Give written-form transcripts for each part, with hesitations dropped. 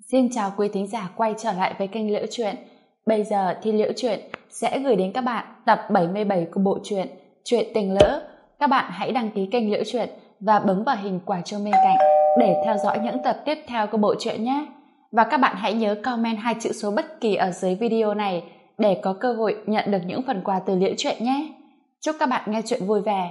Xin chào quý thính giả quay trở lại với kênh Liễu Chuyện. Bây giờ thì Liễu Chuyện sẽ gửi đến các bạn tập 77 của bộ truyện Chuyện Tình Lỡ. Các bạn hãy đăng ký kênh Liễu Chuyện và bấm vào hình quả chuông bên cạnh để theo dõi những tập tiếp theo của bộ truyện nhé. Và các bạn hãy nhớ comment 2 chữ số bất kỳ ở dưới video này để có cơ hội nhận được những phần quà từ Liễu Chuyện nhé. Chúc các bạn nghe chuyện vui vẻ.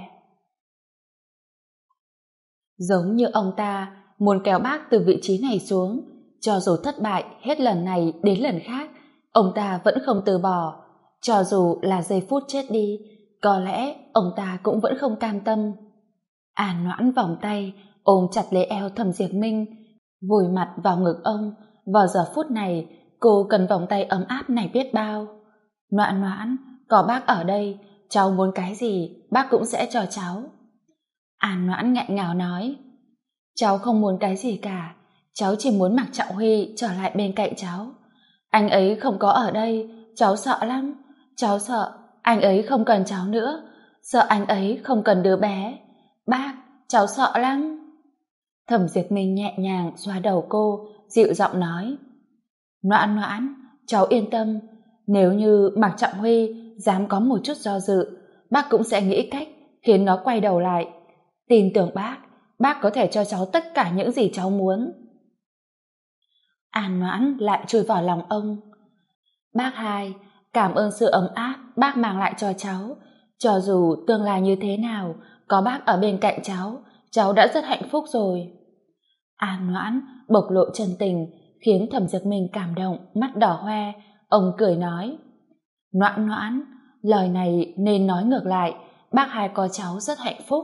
Giống như ông ta muốn kéo bác từ vị trí này xuống, cho dù thất bại hết lần này đến lần khác, ông ta vẫn không từ bỏ. Cho dù là giây phút chết đi, có lẽ ông ta cũng vẫn không cam tâm. An Noãn vòng tay ôm chặt lấy eo Thẩm Diệp Minh, vùi mặt vào ngực ông. Vào giờ phút này, cô cần vòng tay ấm áp này biết bao. Noãn Noãn, có bác ở đây, cháu muốn cái gì bác cũng sẽ cho cháu. An Noãn nghẹn ngào nói, cháu không muốn cái gì cả, cháu chỉ muốn Mạc Trọng Huy trở lại bên cạnh cháu. Anh ấy không có ở đây, cháu sợ lắm. Cháu sợ anh ấy không cần cháu nữa, sợ anh ấy không cần đứa bé. Bác, cháu sợ lắm. Thẩm Diệp Minh nhẹ nhàng xoa đầu cô, dịu giọng nói, Noãn Noãn, cháu yên tâm, nếu như Mạc Trọng Huy dám có một chút do dự, bác cũng sẽ nghĩ cách khiến nó quay đầu lại. Tin tưởng bác có thể cho cháu tất cả những gì cháu muốn. An Noãn lại chui vào lòng ông. Bác hai, cảm ơn sự ấm áp bác mang lại cho cháu. Cho dù tương lai như thế nào, có bác ở bên cạnh cháu đã rất hạnh phúc rồi. An Noãn bộc lộ chân tình, khiến Thẩm Diệp Minh cảm động, mắt đỏ hoe. Ông cười nói, Noãn Noãn, lời này nên nói ngược lại, bác hai có cháu rất hạnh phúc.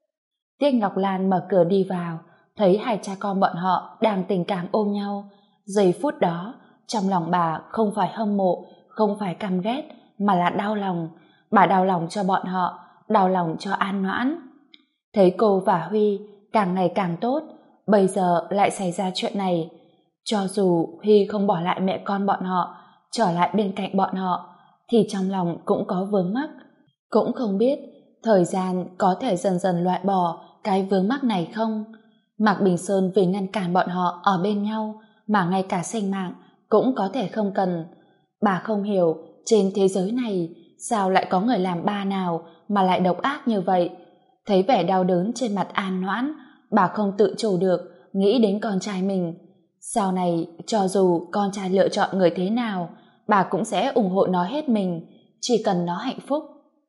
Tiết Ngọc Lan mở cửa đi vào, thấy hai cha con bọn họ đang tình cảm ôm nhau. Giây phút đó, trong lòng bà không phải hâm mộ, không phải căm ghét, mà là đau lòng. Bà đau lòng cho bọn họ, đau lòng cho An Noãn. Thấy cô và Huy càng ngày càng tốt, bây giờ lại xảy ra chuyện này. Cho dù Huy không bỏ lại mẹ con bọn họ, trở lại bên cạnh bọn họ, thì trong lòng cũng có vướng mắc. Cũng không biết thời gian có thể dần dần loại bỏ cái vướng mắc này không. Mạc Bình Sơn vì ngăn cản bọn họ ở bên nhau mà ngay cả sinh mạng cũng có thể không cần. Bà không hiểu trên thế giới này sao lại có người làm ba nào mà lại độc ác như vậy. Thấy vẻ đau đớn trên mặt An Noãn, bà không tự chủ được nghĩ đến con trai mình. Sau này cho dù con trai lựa chọn người thế nào, bà cũng sẽ ủng hộ nó hết mình, chỉ cần nó hạnh phúc.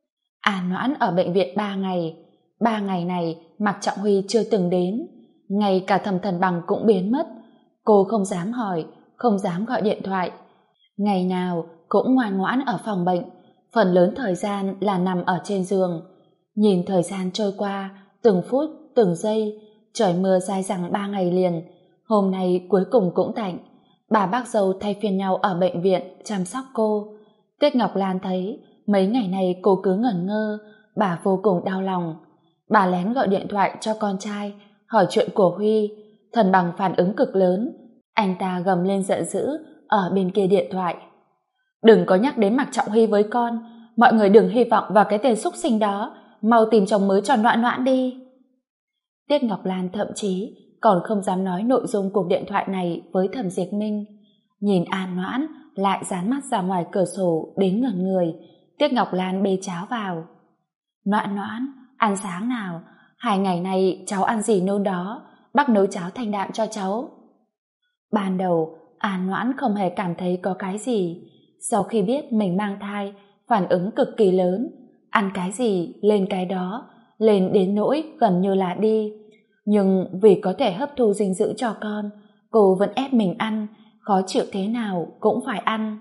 An Noãn ở bệnh viện 3 ngày. 3 ngày này Mạc Trọng Huy chưa từng đến, ngay cả Thẩm Thần Bằng cũng biến mất. Cô không dám hỏi, không dám gọi điện thoại. Ngày nào cũng ngoan ngoãn ở phòng bệnh, phần lớn thời gian là nằm ở trên giường. Nhìn thời gian trôi qua, từng phút, từng giây. Trời mưa dai dẳng 3 ngày liền, hôm nay cuối cùng cũng tạnh. Bà bác dâu thay phiên nhau ở bệnh viện chăm sóc cô. Tiết Ngọc Lan thấy mấy ngày này cô cứ ngẩn ngơ, bà vô cùng đau lòng. Bà lén gọi điện thoại cho con trai, hỏi chuyện của Huy. Thần Bằng phản ứng cực lớn, anh ta gầm lên giận dữ ở bên kia điện thoại. Đừng có nhắc đến Mạc Trọng Huy với con, mọi người đừng hy vọng vào cái tên xúc sinh đó, mau tìm chồng mới cho Noãn Noãn đi. Tiết Ngọc Lan thậm chí còn không dám nói nội dung cuộc điện thoại này với Thẩm Diệp Minh. Nhìn An Noãn lại dán mắt ra ngoài cửa sổ đến ngẩn người, Tiết Ngọc Lan bê cháo vào. Noãn Noãn, ăn sáng nào, 2 ngày nay cháu ăn gì nôn đó, bác nấu cháo thanh đạm cho cháu. Ban đầu An Noãn không hề cảm thấy có cái gì, sau khi biết mình mang thai, phản ứng cực kỳ lớn, ăn cái gì lên cái đó, lên đến nỗi gần như là đi. Nhưng vì có thể hấp thu dinh dưỡng cho con, cô vẫn ép mình ăn, khó chịu thế nào cũng phải ăn.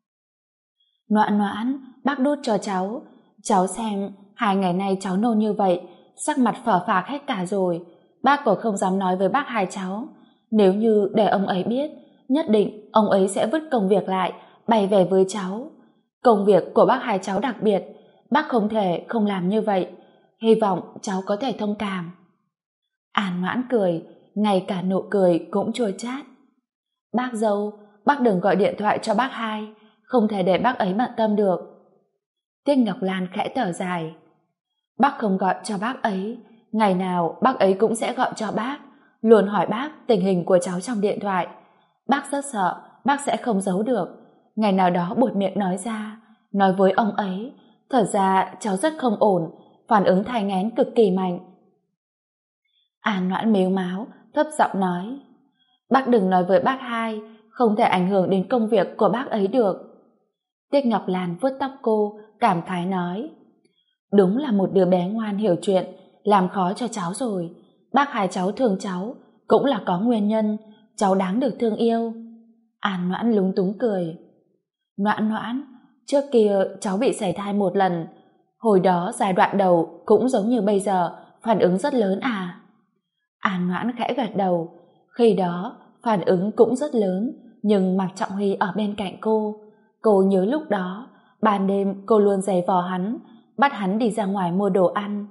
Noãn Noãn, bác đút cho cháu xem 2 ngày nay cháu nôn như vậy, sắc mặt phờ phạc hết cả rồi. Bác còn không dám nói với bác hai cháu, nếu như để ông ấy biết, nhất định ông ấy sẽ vứt công việc lại, bay về với cháu. Công việc của bác hai cháu đặc biệt, bác không thể không làm như vậy, hy vọng cháu có thể thông cảm. An Noãn cười, ngay cả nụ cười cũng chua chát. Bác dâu, bác đừng gọi điện thoại cho bác hai, không thể để bác ấy bận tâm được. Tiết Ngọc Lan khẽ thở dài. Bác không gọi cho bác ấy, ngày nào bác ấy cũng sẽ gọi cho bác, luôn hỏi bác tình hình của cháu trong điện thoại. Bác rất sợ, bác sẽ không giấu được. Ngày nào đó buột miệng nói ra, nói với ông ấy, thật ra cháu rất không ổn, phản ứng thai nghén cực kỳ mạnh. An Noãn mếu máo, thấp giọng nói, bác đừng nói với bác hai, không thể ảnh hưởng đến công việc của bác ấy được. Tiết Ngọc Lan vuốt tóc cô, cảm khái nói, đúng là một đứa bé ngoan hiểu chuyện, làm khó cho cháu rồi. Bác hai cháu thương cháu, cũng là có nguyên nhân, cháu đáng được thương yêu. An Noãn lúng túng cười. Noãn Noãn, trước kia cháu bị sảy thai một lần, hồi đó giai đoạn đầu cũng giống như bây giờ, phản ứng rất lớn à? An Noãn khẽ gật đầu, khi đó phản ứng cũng rất lớn, nhưng Mạc Trọng Huy ở bên cạnh cô nhớ lúc đó, ban đêm cô luôn giày vò hắn, bắt hắn đi ra ngoài mua đồ ăn,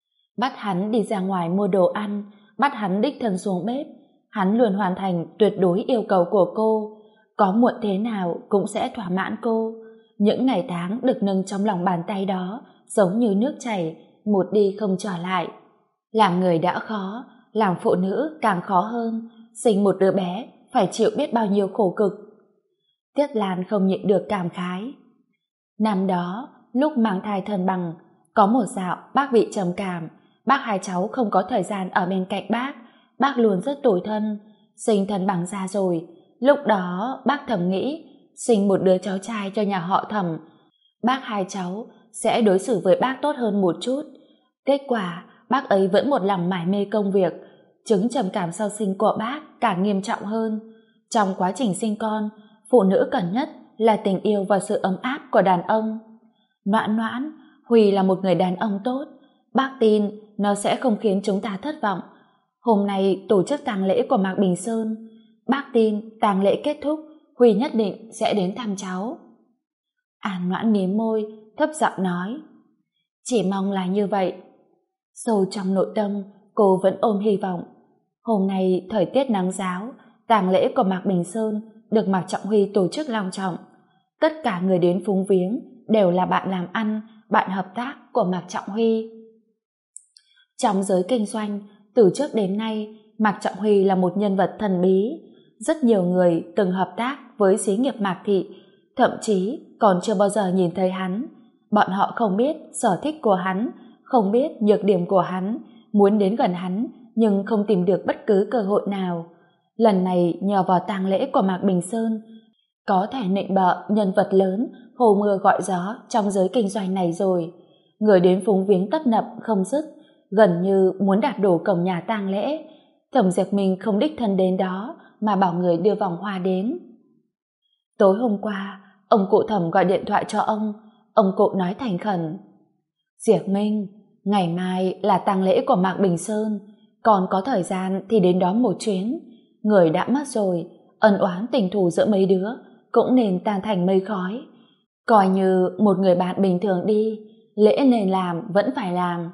bắt hắn đích thân xuống bếp, hắn luôn hoàn thành tuyệt đối yêu cầu của cô, có muộn thế nào cũng sẽ thỏa mãn cô. Những ngày tháng được nâng trong lòng bàn tay đó giống như nước chảy, một đi không trở lại. Làm người đã khó, làm phụ nữ càng khó hơn, sinh một đứa bé phải chịu biết bao nhiêu khổ cực. Tiết Lan không nhịn được cảm khái. Năm đó, lúc mang thai Thân Bằng, có một dạo bác bị trầm cảm, bác hai cháu không có thời gian ở bên cạnh bác luôn rất tủi thân. Sinh Thân Bằng ra rồi, lúc đó bác thầm nghĩ sinh một đứa cháu trai cho nhà họ Thẩm, bác hai cháu sẽ đối xử với bác tốt hơn một chút. Kết quả bác ấy vẫn một lòng mải mê công việc, chứng trầm cảm sau sinh của bác càng nghiêm trọng hơn. Trong quá trình sinh con, phụ nữ cần nhất là tình yêu và sự ấm áp của đàn ông. Noãn Noãn, Huy là một người đàn ông tốt, bác tin nó sẽ không khiến chúng ta thất vọng. Hôm nay tổ chức tang lễ của Mạc Bình Sơn, bác tin tang lễ kết thúc Huy nhất định sẽ đến thăm cháu. An Noãn mím môi, thấp giọng nói, chỉ mong là như vậy. Sâu trong nội tâm cô vẫn ôm hy vọng. Hôm nay thời tiết nắng ráo, tang lễ của Mạc Bình Sơn được Mạc Trọng Huy tổ chức long trọng. Tất cả người đến phúng viếng đều là bạn làm ăn, bạn hợp tác của Mạc Trọng Huy. Trong giới kinh doanh, từ trước đến nay, Mạc Trọng Huy là một nhân vật thần bí. Rất nhiều người từng hợp tác với xí nghiệp Mạc Thị, thậm chí còn chưa bao giờ nhìn thấy hắn. Bọn họ không biết sở thích của hắn, không biết nhược điểm của hắn, muốn đến gần hắn nhưng không tìm được bất cứ cơ hội nào. Lần này nhờ vào tang lễ của Mạc Bình Sơn, có thể nịnh bợ nhân vật lớn hồ mưa gọi gió trong giới kinh doanh này rồi. Người đến phúng viếng tấp nập không dứt, gần như muốn đạp đổ cổng nhà tang lễ. Thẩm Diệp Minh không đích thân đến đó mà bảo người đưa vòng hoa đến. Tối hôm qua, ông cụ Thẩm gọi điện thoại cho ông cụ nói thành khẩn, Diệp Minh, ngày mai là tang lễ của Mạc Bình Sơn, còn có thời gian thì đến đó một chuyến. Người đã mất rồi, ân oán tình thù giữa mấy đứa cũng nên tan thành mây khói. Coi như một người bạn bình thường đi, lễ nên làm vẫn phải làm.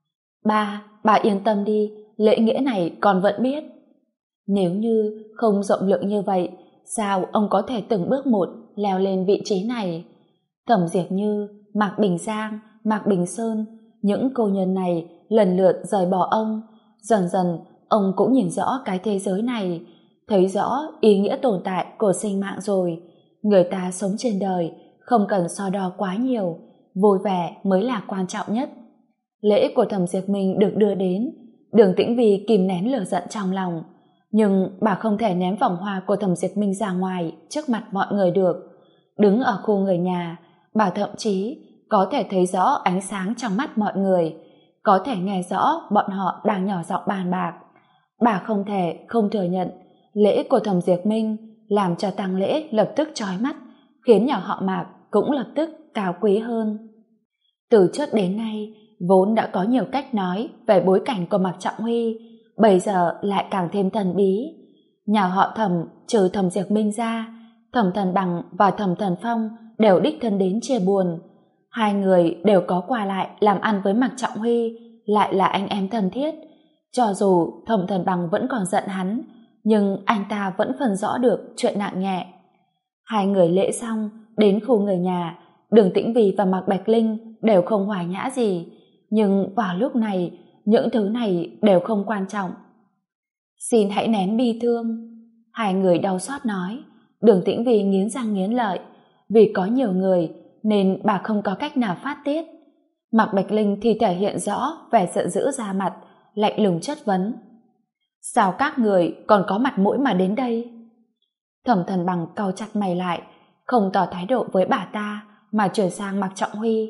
Bà yên tâm đi, lễ nghĩa này con vẫn biết. Nếu như không rộng lượng như vậy, sao ông có thể từng bước một leo lên vị trí này? Thẩm Diệp Như, Mạc Bình Giang, Mạc Bình Sơn, những cô nhân này lần lượt rời bỏ ông. Dần dần, ông cũng nhìn rõ cái thế giới này, thấy rõ ý nghĩa tồn tại của sinh mạng rồi. Người ta sống trên đời, không cần so đo quá nhiều, vui vẻ mới là quan trọng nhất. Lễ của Thẩm Diệp Minh được đưa đến, Đường Tĩnh Vy kìm nén lửa giận trong lòng, nhưng bà không thể ném vòng hoa của Thẩm Diệp Minh ra ngoài trước mặt mọi người được. Đứng ở khu người nhà, bà thậm chí có thể thấy rõ ánh sáng trong mắt mọi người, có thể nghe rõ bọn họ đang nhỏ giọng bàn bạc. Bà không thể không thừa nhận lễ của Thẩm Diệp Minh làm cho tang lễ lập tức chói mắt, khiến nhà họ Mạc cũng lập tức cao quý hơn. Từ trước đến nay, vốn đã có nhiều cách nói về bối cảnh của Mạc Trọng Huy, bây giờ lại càng thêm thần bí. Nhà họ Thẩm trừ Thẩm Diệp Minh ra, Thẩm Thần Bằng và Thẩm Thần Phong đều đích thân đến chia buồn. Hai người đều có qua lại làm ăn với Mạc Trọng Huy, lại là anh em thân thiết. Cho dù Thẩm Thần Bằng vẫn còn giận hắn, nhưng anh ta vẫn phân rõ được chuyện nặng nhẹ. Hai người lễ xong, đến khu người nhà, Đường Tĩnh Vy và Mạc Bạch Linh đều không hòa nhã gì, nhưng vào lúc này, những thứ này đều không quan trọng. Xin hãy nén bi thương. Hai người đau xót nói. Đường Tĩnh Vi nghiến răng nghiến lợi. Vì có nhiều người nên bà không có cách nào phát tiết. Mạc Bạch Linh thì thể hiện rõ vẻ giận dữ ra mặt, lạnh lùng chất vấn. Sao các người còn có mặt mũi mà đến đây? Thẩm Thần Bằng cau chặt mày lại, không tỏ thái độ với bà ta mà chuyển sang Mạc Trọng Huy.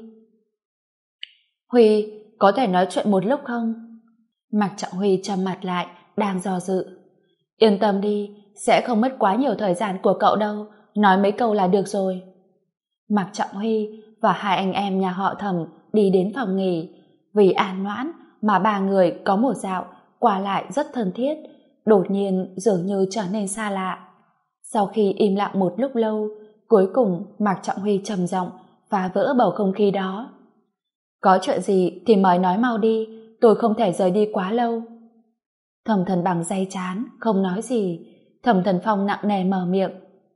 Huy, có thể nói chuyện một lúc không? Mạc Trọng Huy trầm mặt lại, đang do dự. Yên tâm đi, sẽ không mất quá nhiều thời gian của cậu đâu, nói mấy câu là được rồi. Mạc Trọng Huy và hai anh em nhà họ Thẩm đi đến phòng nghỉ. Vì An Noãn mà ba người có một dạo qua lại rất thân thiết, đột nhiên dường như trở nên xa lạ. Sau khi im lặng một lúc lâu, cuối cùng Mạc Trọng Huy trầm giọng phá vỡ bầu không khí đó. Có chuyện gì thì mời nói mau đi, tôi không thể rời đi quá lâu. Thẩm Thần Bằng day chán, không nói gì. Thẩm Thần Phong nặng nề mở miệng.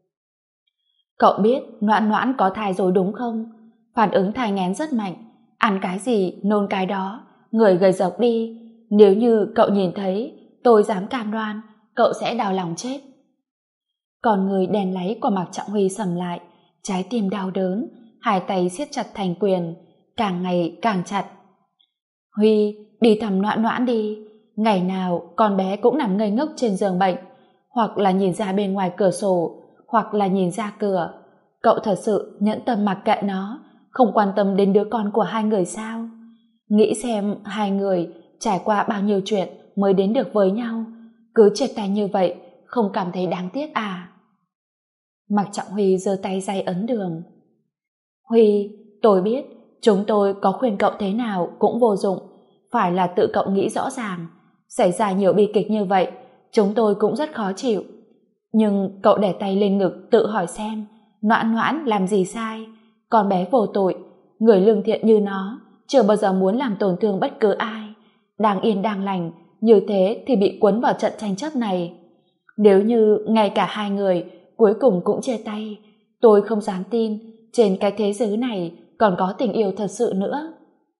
Cậu biết Noãn Noãn có thai rồi đúng không? Phản ứng thai nghén rất mạnh, ăn cái gì nôn cái đó, người gầy rộc đi. Nếu như cậu nhìn thấy, tôi dám cam đoan cậu sẽ đau lòng chết. Còn người đèn láy của Mạc Trọng Huy sầm lại, trái tim đau đớn, hai tay siết chặt thành quyền, càng ngày càng chặt. Huy, đi thăm Noãn Noãn đi. Ngày nào con bé cũng nằm ngây ngốc trên giường bệnh, hoặc là nhìn ra bên ngoài cửa sổ, hoặc là nhìn ra cửa. Cậu thật sự nhẫn tâm mặc kệ nó, không quan tâm đến đứa con của hai người sao? Nghĩ xem hai người trải qua bao nhiêu chuyện mới đến được với nhau, cứ triệt tay như vậy, không cảm thấy đáng tiếc à? Mạc Trọng Huy giơ tay day ấn đường. Huy, tôi biết chúng tôi có khuyên cậu thế nào cũng vô dụng, phải là tự cậu nghĩ rõ ràng. Xảy ra nhiều bi kịch như vậy, chúng tôi cũng rất khó chịu. Nhưng cậu để tay lên ngực tự hỏi xem, Noãn Noãn làm gì sai? Con bé vô tội, người lương thiện như nó, chưa bao giờ muốn làm tổn thương bất cứ ai. Đang yên đang lành, như thế thì bị cuốn vào trận tranh chấp này. Nếu như ngay cả hai người cuối cùng cũng chia tay, tôi không dám tin trên cái thế giới này còn có tình yêu thật sự nữa.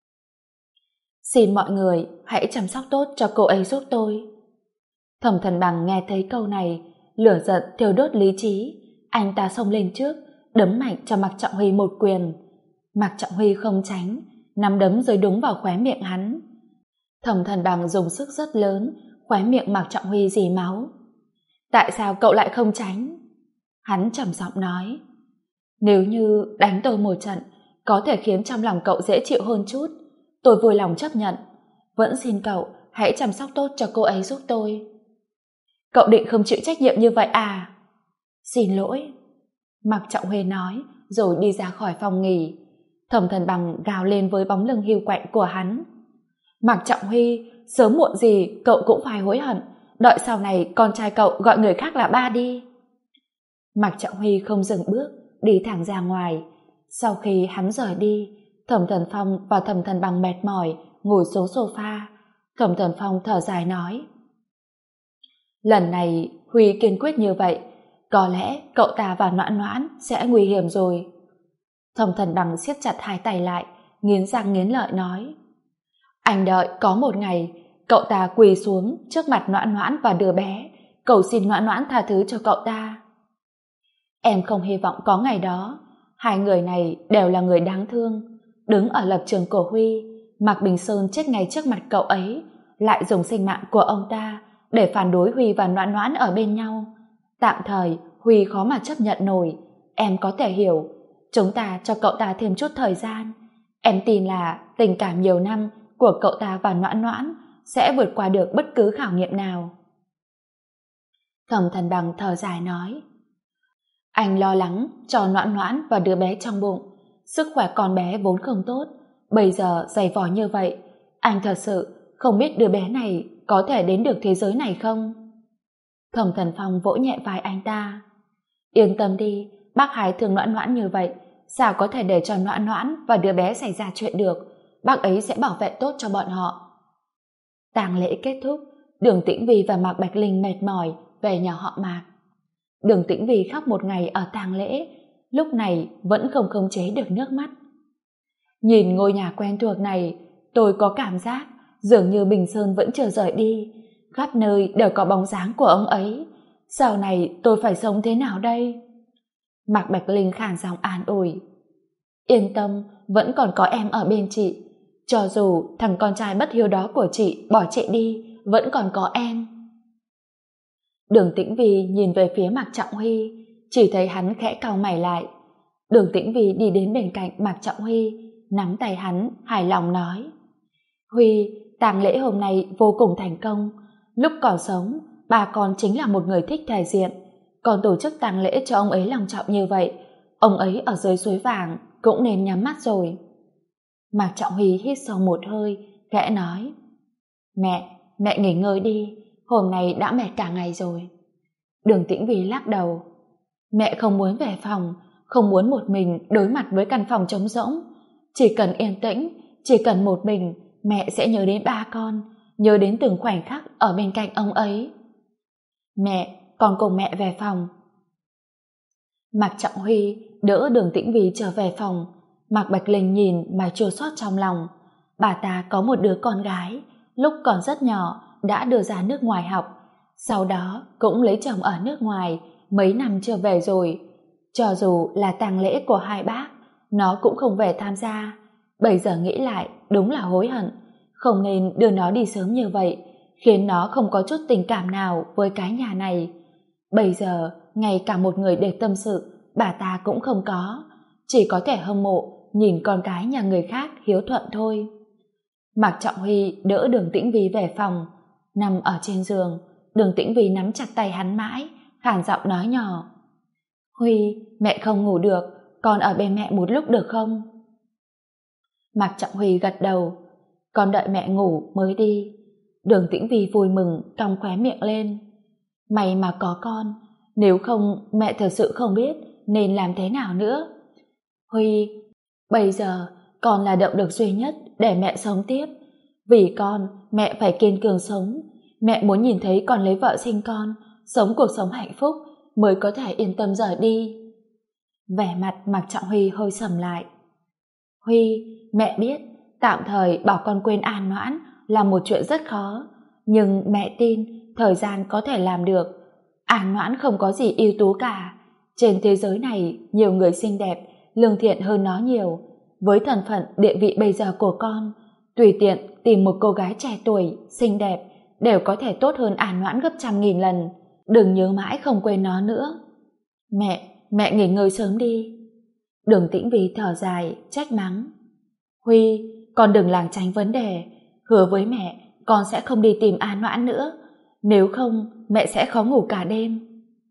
Xin mọi người hãy chăm sóc tốt cho cô ấy giúp tôi. Thẩm Thần Bằng nghe thấy câu này, lửa giận thiêu đốt lý trí. Anh ta xông lên trước, đấm mạnh cho Mạc Trọng Huy một quyền. Mạc Trọng Huy không tránh, nắm đấm rơi đúng vào khóe miệng hắn. Thẩm Thần Bằng dùng sức rất lớn, khóe miệng Mạc Trọng Huy rỉ máu. Tại sao cậu lại không tránh? Hắn trầm giọng nói. Nếu như đánh tôi một trận có thể khiến trong lòng cậu dễ chịu hơn chút, tôi vui lòng chấp nhận. Vẫn xin cậu hãy chăm sóc tốt cho cô ấy giúp tôi. Cậu định không chịu trách nhiệm như vậy à? Xin lỗi, Mạc Trọng Huy nói rồi đi ra khỏi phòng nghỉ. Thẩm Thần Bằng gào lên với bóng lưng hiu quạnh của hắn. Mạc Trọng Huy, sớm muộn gì cậu cũng phải hối hận, đợi sau này con trai cậu gọi người khác là ba đi. Mạc Trọng Huy không dừng bước, đi thẳng ra ngoài. Sau khi hắn rời đi, Thẩm Thần Phong và Thẩm Thần Bằng mệt mỏi ngồi xuống sofa. Thẩm Thần Phong thở dài nói. Lần này Huy kiên quyết như vậy, có lẽ cậu ta và Noãn Noãn sẽ nguy hiểm rồi. Thẩm Thần Bằng siết chặt hai tay lại, nghiến răng nghiến lợi nói. Anh đợi có một ngày cậu ta quỳ xuống trước mặt Noãn Noãn và đứa bé, cầu xin Noãn Noãn tha thứ cho cậu ta. Em không hy vọng có ngày đó. Hai người này đều là người đáng thương. Đứng ở lập trường của Huy, Mạc Bình Sơn chết ngay trước mặt cậu ấy, lại dùng sinh mạng của ông ta để phản đối Huy và Noãn Noãn ở bên nhau. Tạm thời Huy khó mà chấp nhận nổi. Em có thể hiểu. Chúng ta cho cậu ta thêm chút thời gian. Em tin là tình cảm nhiều năm của cậu ta và Noãn Noãn sẽ vượt qua được bất cứ khảo nghiệm nào. Thẩm Thần Bằng thở dài nói. Anh lo lắng cho Noãn Noãn và đứa bé trong bụng. Sức khỏe con bé vốn không tốt, bây giờ dày vò như vậy, anh thật sự không biết đứa bé này có thể đến được thế giới này không? Thẩm Thần Phong vỗ nhẹ vai anh ta. Yên tâm đi, bác Hải thương Noãn Noãn như vậy, sao có thể để cho Noãn Noãn và đứa bé xảy ra chuyện được? Bác ấy sẽ bảo vệ tốt cho bọn họ. Tang lễ kết thúc, Đường Tĩnh Vi và Mạc Bạch Linh mệt mỏi về nhà họ Mạc. Đường Tĩnh Vi khóc một ngày ở tang lễ, lúc này vẫn không khống chế được nước mắt. Nhìn ngôi nhà quen thuộc này, tôi có cảm giác dường như Bình Sơn vẫn chưa rời đi, khắp nơi đều có bóng dáng của ông ấy, Sau này tôi phải sống thế nào đây? Mạc Bạch Linh khàn giọng an ủi. Yên tâm, vẫn còn có em ở bên chị. Cho dù thằng con trai bất hiếu đó của chị bỏ chị đi, vẫn còn có em. Đường Tĩnh Vi nhìn về phía Mạc Trọng Huy, chỉ thấy hắn khẽ cau mày lại. Đường Tĩnh Vi đi đến bên cạnh Mạc Trọng Huy, nắm tay hắn, hài lòng nói. Huy, tang lễ hôm nay vô cùng thành công. Lúc còn sống, bà con chính là một người thích thể diện. Còn tổ chức tang lễ cho ông ấy long trọng như vậy, ông ấy ở dưới suối vàng cũng nên nhắm mắt rồi. Mạc Trọng Huy hít sâu một hơi, khẽ nói. Mẹ nghỉ ngơi đi, hôm nay đã mệt cả ngày rồi. Đường Tĩnh Vi lắc đầu. Mẹ không muốn về phòng, không muốn một mình đối mặt với căn phòng trống rỗng. Chỉ cần yên tĩnh, chỉ cần một mình, mẹ sẽ nhớ đến ba con, nhớ đến từng khoảnh khắc ở bên cạnh ông ấy. Mẹ, con cùng mẹ về phòng. Mạc Trọng Huy đỡ Đường Tĩnh Vi trở về phòng. Mạc Bạch Linh nhìn mà chua xót trong lòng. Bà ta có một đứa con gái, lúc còn rất nhỏ đã đưa ra nước ngoài học, sau đó cũng lấy chồng ở nước ngoài, mấy năm chưa về rồi. Cho dù là tang lễ của hai bác, nó cũng không về tham gia. Bây giờ nghĩ lại đúng là hối hận, không nên đưa nó đi sớm như vậy, khiến nó không có chút tình cảm nào với cái nhà này. Bây giờ ngay cả một người để tâm sự bà ta cũng không có, chỉ có thể hâm mộ nhìn con cái nhà người khác hiếu thuận thôi. Mạc Trọng Huy đỡ Đường Tĩnh Vi về phòng. Nằm ở trên giường, Đường Tĩnh Vi nắm chặt tay hắn mãi, khàn giọng nói nhỏ. Huy, mẹ không ngủ được, con ở bên mẹ một lúc được không? Mạc Trọng Huy gật đầu. Con đợi mẹ ngủ mới đi. Đường Tĩnh Vi vui mừng cong khóe miệng lên. May mà có con, nếu không mẹ thật sự không biết nên làm thế nào nữa. Huy, bây giờ con là động lực duy nhất để mẹ sống tiếp. Vì con, mẹ phải kiên cường sống. Mẹ muốn nhìn thấy con lấy vợ sinh con, sống cuộc sống hạnh phúc mới có thể yên tâm rời đi. Vẻ mặt Mạc Trọng Huy hơi sầm lại. Huy, mẹ biết tạm thời bảo con quên An Noãn là một chuyện rất khó, nhưng mẹ tin thời gian có thể làm được. An Noãn không có gì ưu tú cả. Trên thế giới này nhiều người xinh đẹp, lương thiện hơn nó nhiều. Với thân phận địa vị bây giờ của con, tùy tiện tìm một cô gái trẻ tuổi, xinh đẹp đều có thể tốt hơn An Noãn gấp 100.000 lần. Đừng nhớ mãi không quên nó nữa. Mẹ nghỉ ngơi sớm đi. Đường Tĩnh Vi thở dài, trách mắng. Huy, con đừng lảng tránh vấn đề. Hứa với mẹ, con sẽ không đi tìm An Noãn nữa. Nếu không, mẹ sẽ khó ngủ cả đêm.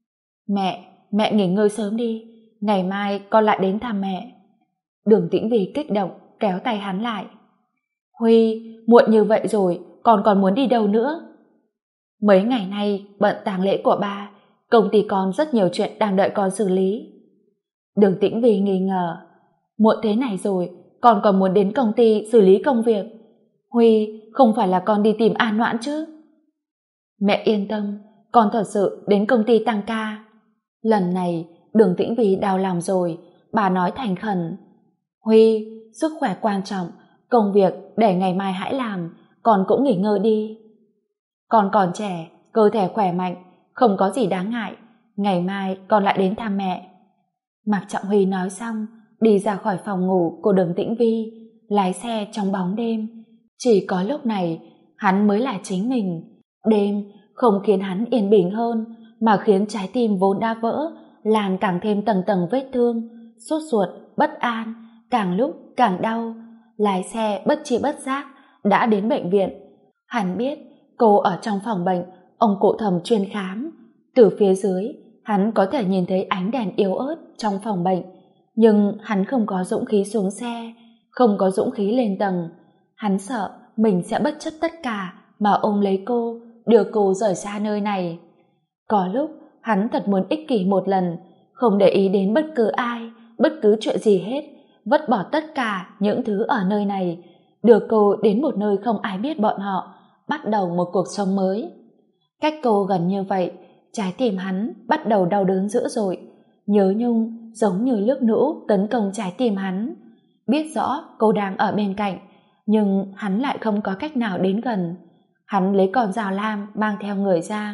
Mẹ nghỉ ngơi sớm đi. Ngày mai con lại đến thăm mẹ. Đường Tĩnh Vi kích động, kéo tay hắn lại. Huy, muộn như vậy rồi, con còn muốn đi đâu nữa? Mấy ngày nay bận tang lễ của ba, công ty con rất nhiều chuyện đang đợi con xử lý. Đường Tĩnh Vi nghi ngờ. Muộn thế này rồi, con còn muốn đến công ty xử lý công việc. Huy, không phải là con đi tìm An Noãn chứ? Mẹ yên tâm, con thật sự đến công ty tăng ca. Lần này Đường Tĩnh Vi đau lòng rồi, bà nói thành khẩn. Huy, sức khỏe quan trọng, công việc để ngày mai hãy làm, con cũng nghỉ ngơi đi. Con còn trẻ, cơ thể khỏe mạnh, không có gì đáng ngại, ngày mai con lại đến thăm mẹ. Mạc Trọng Huy nói xong, đi ra khỏi phòng ngủ của Đường Tĩnh Vi, lái xe trong bóng đêm. Chỉ có lúc này, hắn mới là chính mình. Đêm không khiến hắn yên bình hơn, mà khiến trái tim vốn đã vỡ, lan càng thêm tầng tầng vết thương, sốt ruột, bất an, càng lúc càng đau. Lái xe bất chi bất giác đã đến bệnh viện. Hắn biết cô ở trong phòng bệnh, ông cụ Thẩm chuyên khám. Từ phía dưới, hắn có thể nhìn thấy ánh đèn yếu ớt trong phòng bệnh, nhưng hắn không có dũng khí xuống xe, không có dũng khí lên tầng. Hắn sợ mình sẽ bất chấp tất cả mà ôm lấy cô, đưa cô rời xa nơi này. Có lúc hắn thật muốn ích kỷ một lần, không để ý đến bất cứ ai, bất cứ chuyện gì hết, vứt bỏ tất cả những thứ ở nơi này, đưa cô đến một nơi không ai biết bọn họ, bắt đầu một cuộc sống mới. Cách cô gần như vậy, trái tim hắn bắt đầu đau đớn dữ dội. Nhớ nhung giống như nước lũ tấn công trái tim hắn. Biết rõ cô đang ở bên cạnh, nhưng hắn lại không có cách nào đến gần. Hắn lấy con dao lam mang theo người ra,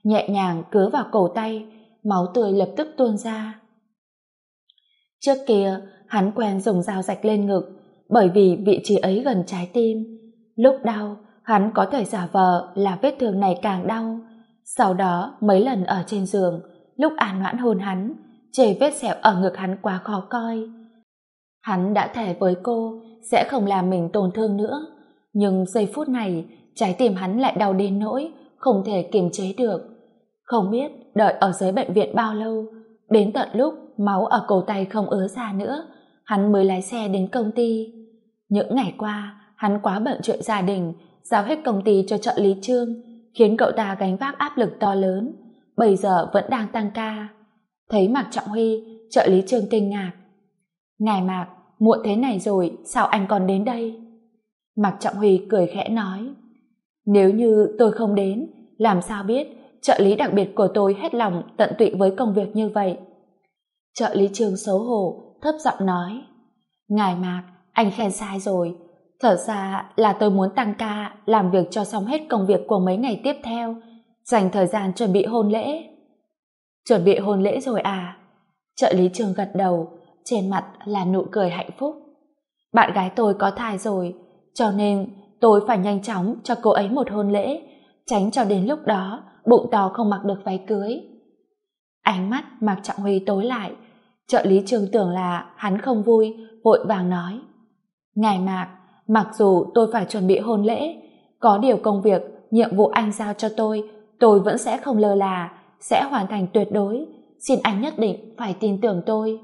nhẹ nhàng cứa vào cổ tay, máu tươi lập tức tuôn ra. Trước kia, hắn quen dùng dao rạch lên ngực, bởi vì vị trí ấy gần trái tim. Lúc đau, hắn có thể giả vờ là vết thương này càng đau. Sau đó, mấy lần ở trên giường, lúc An Noãn hôn hắn, chê vết sẹo ở ngực hắn quá khó coi. Hắn đã thề với cô sẽ không làm mình tổn thương nữa, nhưng giây phút này, trái tim hắn lại đau đến nỗi không thể kiềm chế được. Không biết đợi ở dưới bệnh viện bao lâu, đến tận lúc máu ở cổ tay không ứa ra nữa, hắn mới lái xe đến công ty. Những ngày qua, hắn quá bận chuyện gia đình, giao hết công ty cho trợ lý Trương, khiến cậu ta gánh vác áp lực to lớn, bây giờ vẫn đang tăng ca. Thấy Mạc Trọng Huy, trợ lý Trương kinh ngạc. Ngài Mạc, muộn thế này rồi, sao anh còn đến đây? Mạc Trọng Huy cười khẽ nói, nếu như tôi không đến, làm sao biết trợ lý đặc biệt của tôi hết lòng tận tụy với công việc như vậy? Trợ lý Trương xấu hổ, thấp giọng nói, ngài Mạc, anh khen sai rồi. Thật ra là tôi muốn tăng ca, làm việc cho xong hết công việc của mấy ngày tiếp theo, dành thời gian chuẩn bị hôn lễ. Chuẩn bị hôn lễ rồi à? Trợ lý Trương gật đầu, trên mặt là nụ cười hạnh phúc. Bạn gái tôi có thai rồi, cho nên tôi phải nhanh chóng cho cô ấy một hôn lễ, tránh cho đến lúc đó bụng to không mặc được váy cưới. Ánh mắt Mạc Trọng Huy tối lại, trợ lý Trương tưởng là hắn không vui, vội vàng nói, ngài Mạc, mặc dù tôi phải chuẩn bị hôn lễ, có điều công việc, nhiệm vụ anh giao cho tôi vẫn sẽ không lơ là, sẽ hoàn thành tuyệt đối, xin anh nhất định phải tin tưởng tôi.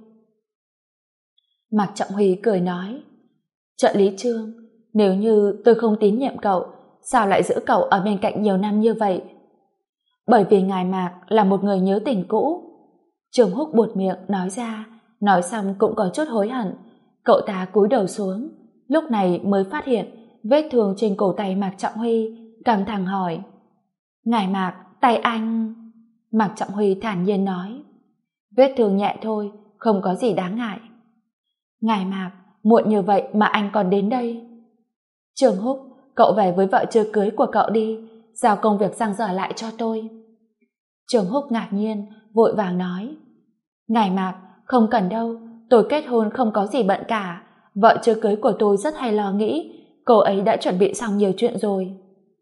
Mạc Trọng Huy cười nói, trợ lý Trương, nếu như tôi không tín nhiệm cậu, sao lại giữ cậu ở bên cạnh nhiều năm như vậy? Bởi vì ngài Mạc là một người nhớ tình cũ. Trương Húc buột miệng nói ra, nói xong cũng có chút hối hận. Cậu ta cúi đầu xuống, lúc này mới phát hiện vết thương trên cổ tay Mạc Trọng Huy, căng thẳng hỏi, ngài Mạc, tay anh... Mạc Trọng Huy thản nhiên nói, vết thương nhẹ thôi, không có gì đáng ngại. Ngài Mạc, muộn như vậy mà anh còn đến đây. Trương Húc, cậu về với vợ chưa cưới của cậu đi, giao công việc dang dở lại cho tôi. Trương Húc ngạc nhiên, vội vàng nói, ngài Mạc, không cần đâu, tôi kết hôn không có gì bận cả, vợ chưa cưới của tôi rất hay lo nghĩ, cô ấy đã chuẩn bị xong nhiều chuyện rồi.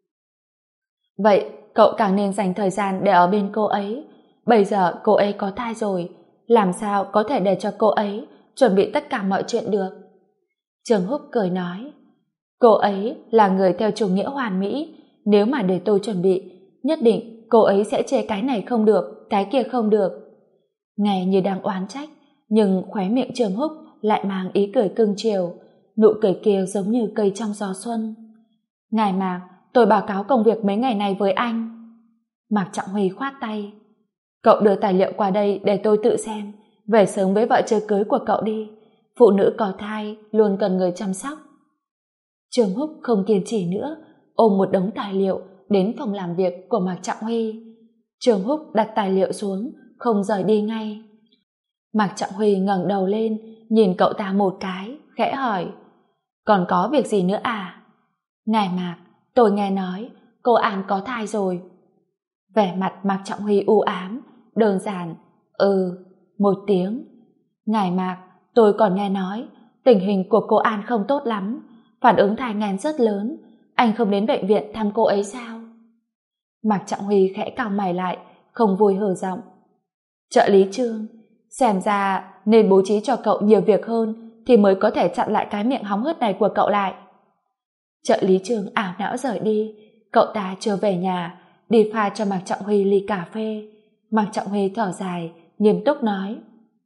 Vậy cậu càng nên dành thời gian để ở bên cô ấy, bây giờ cô ấy có thai rồi, làm sao có thể để cho cô ấy chuẩn bị tất cả mọi chuyện được? Trương Húc cười nói, cô ấy là người theo chủ nghĩa hoàn mỹ, nếu mà để tôi chuẩn bị, nhất định cô ấy sẽ chê cái này không được, cái kia không được. Nghe như đang oán trách, nhưng khóe miệng Trương Húc lại mang ý cười cưng chiều, nụ cười kia giống như cây trong gió xuân. Ngài Mạc, tôi báo cáo công việc mấy ngày này với anh. Mạc Trọng Huy khoát tay, cậu đưa tài liệu qua đây để tôi tự xem, về sớm với vợ chưa cưới của cậu đi, phụ nữ có thai luôn cần người chăm sóc. Trương Húc không kiên trì nữa, ôm một đống tài liệu đến phòng làm việc của Mạc Trọng Huy. Trương Húc đặt tài liệu xuống, không rời đi ngay. Mạc Trọng Huy ngẩng đầu lên, nhìn cậu ta một cái, khẽ hỏi, còn có việc gì nữa à? Ngài Mạc, tôi nghe nói cô An có thai rồi. Vẻ mặt Mạc Trọng Huy u ám, đơn giản, một tiếng. Ngài Mạc, tôi còn nghe nói tình hình của cô An không tốt lắm, phản ứng thai nghén rất lớn, anh không đến bệnh viện thăm cô ấy sao? Mạc Trọng Huy khẽ cau mày lại, không vui hờ giọng. Trợ lý Trương, xem ra nên bố trí cho cậu nhiều việc hơn thì mới có thể chặn lại cái miệng hóng hớt này của cậu lại. Trợ lý Trương ảo não rời đi, cậu ta trở về nhà, đi pha cho Mạc Trọng Huy ly cà phê. Mạc Trọng Huy thở dài, nghiêm túc nói,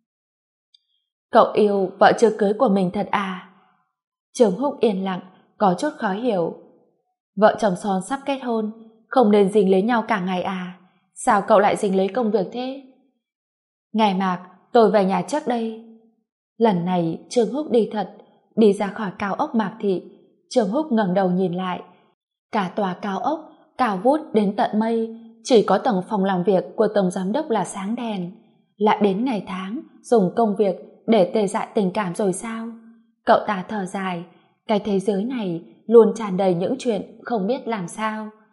cậu yêu vợ chưa cưới của mình thật à? Trương Húc yên lặng, có chút khó hiểu. Vợ chồng son sắp kết hôn, không nên dính lấy nhau cả ngày à? Sao cậu lại dính lấy công việc thế? Ngài Mạc, tôi về nhà trước đây. Lần này Trương Húc đi thật, đi ra khỏi cao ốc Mạc Thị. Trương Húc ngẩng đầu nhìn lại, cả tòa cao ốc cao vút đến tận mây, chỉ có tầng phòng làm việc của tổng giám đốc là sáng đèn. Lại đến ngày tháng dùng công việc để tê dại tình cảm rồi sao? Cậu ta thở dài, cái thế giới này luôn tràn đầy những chuyện không biết làm sao.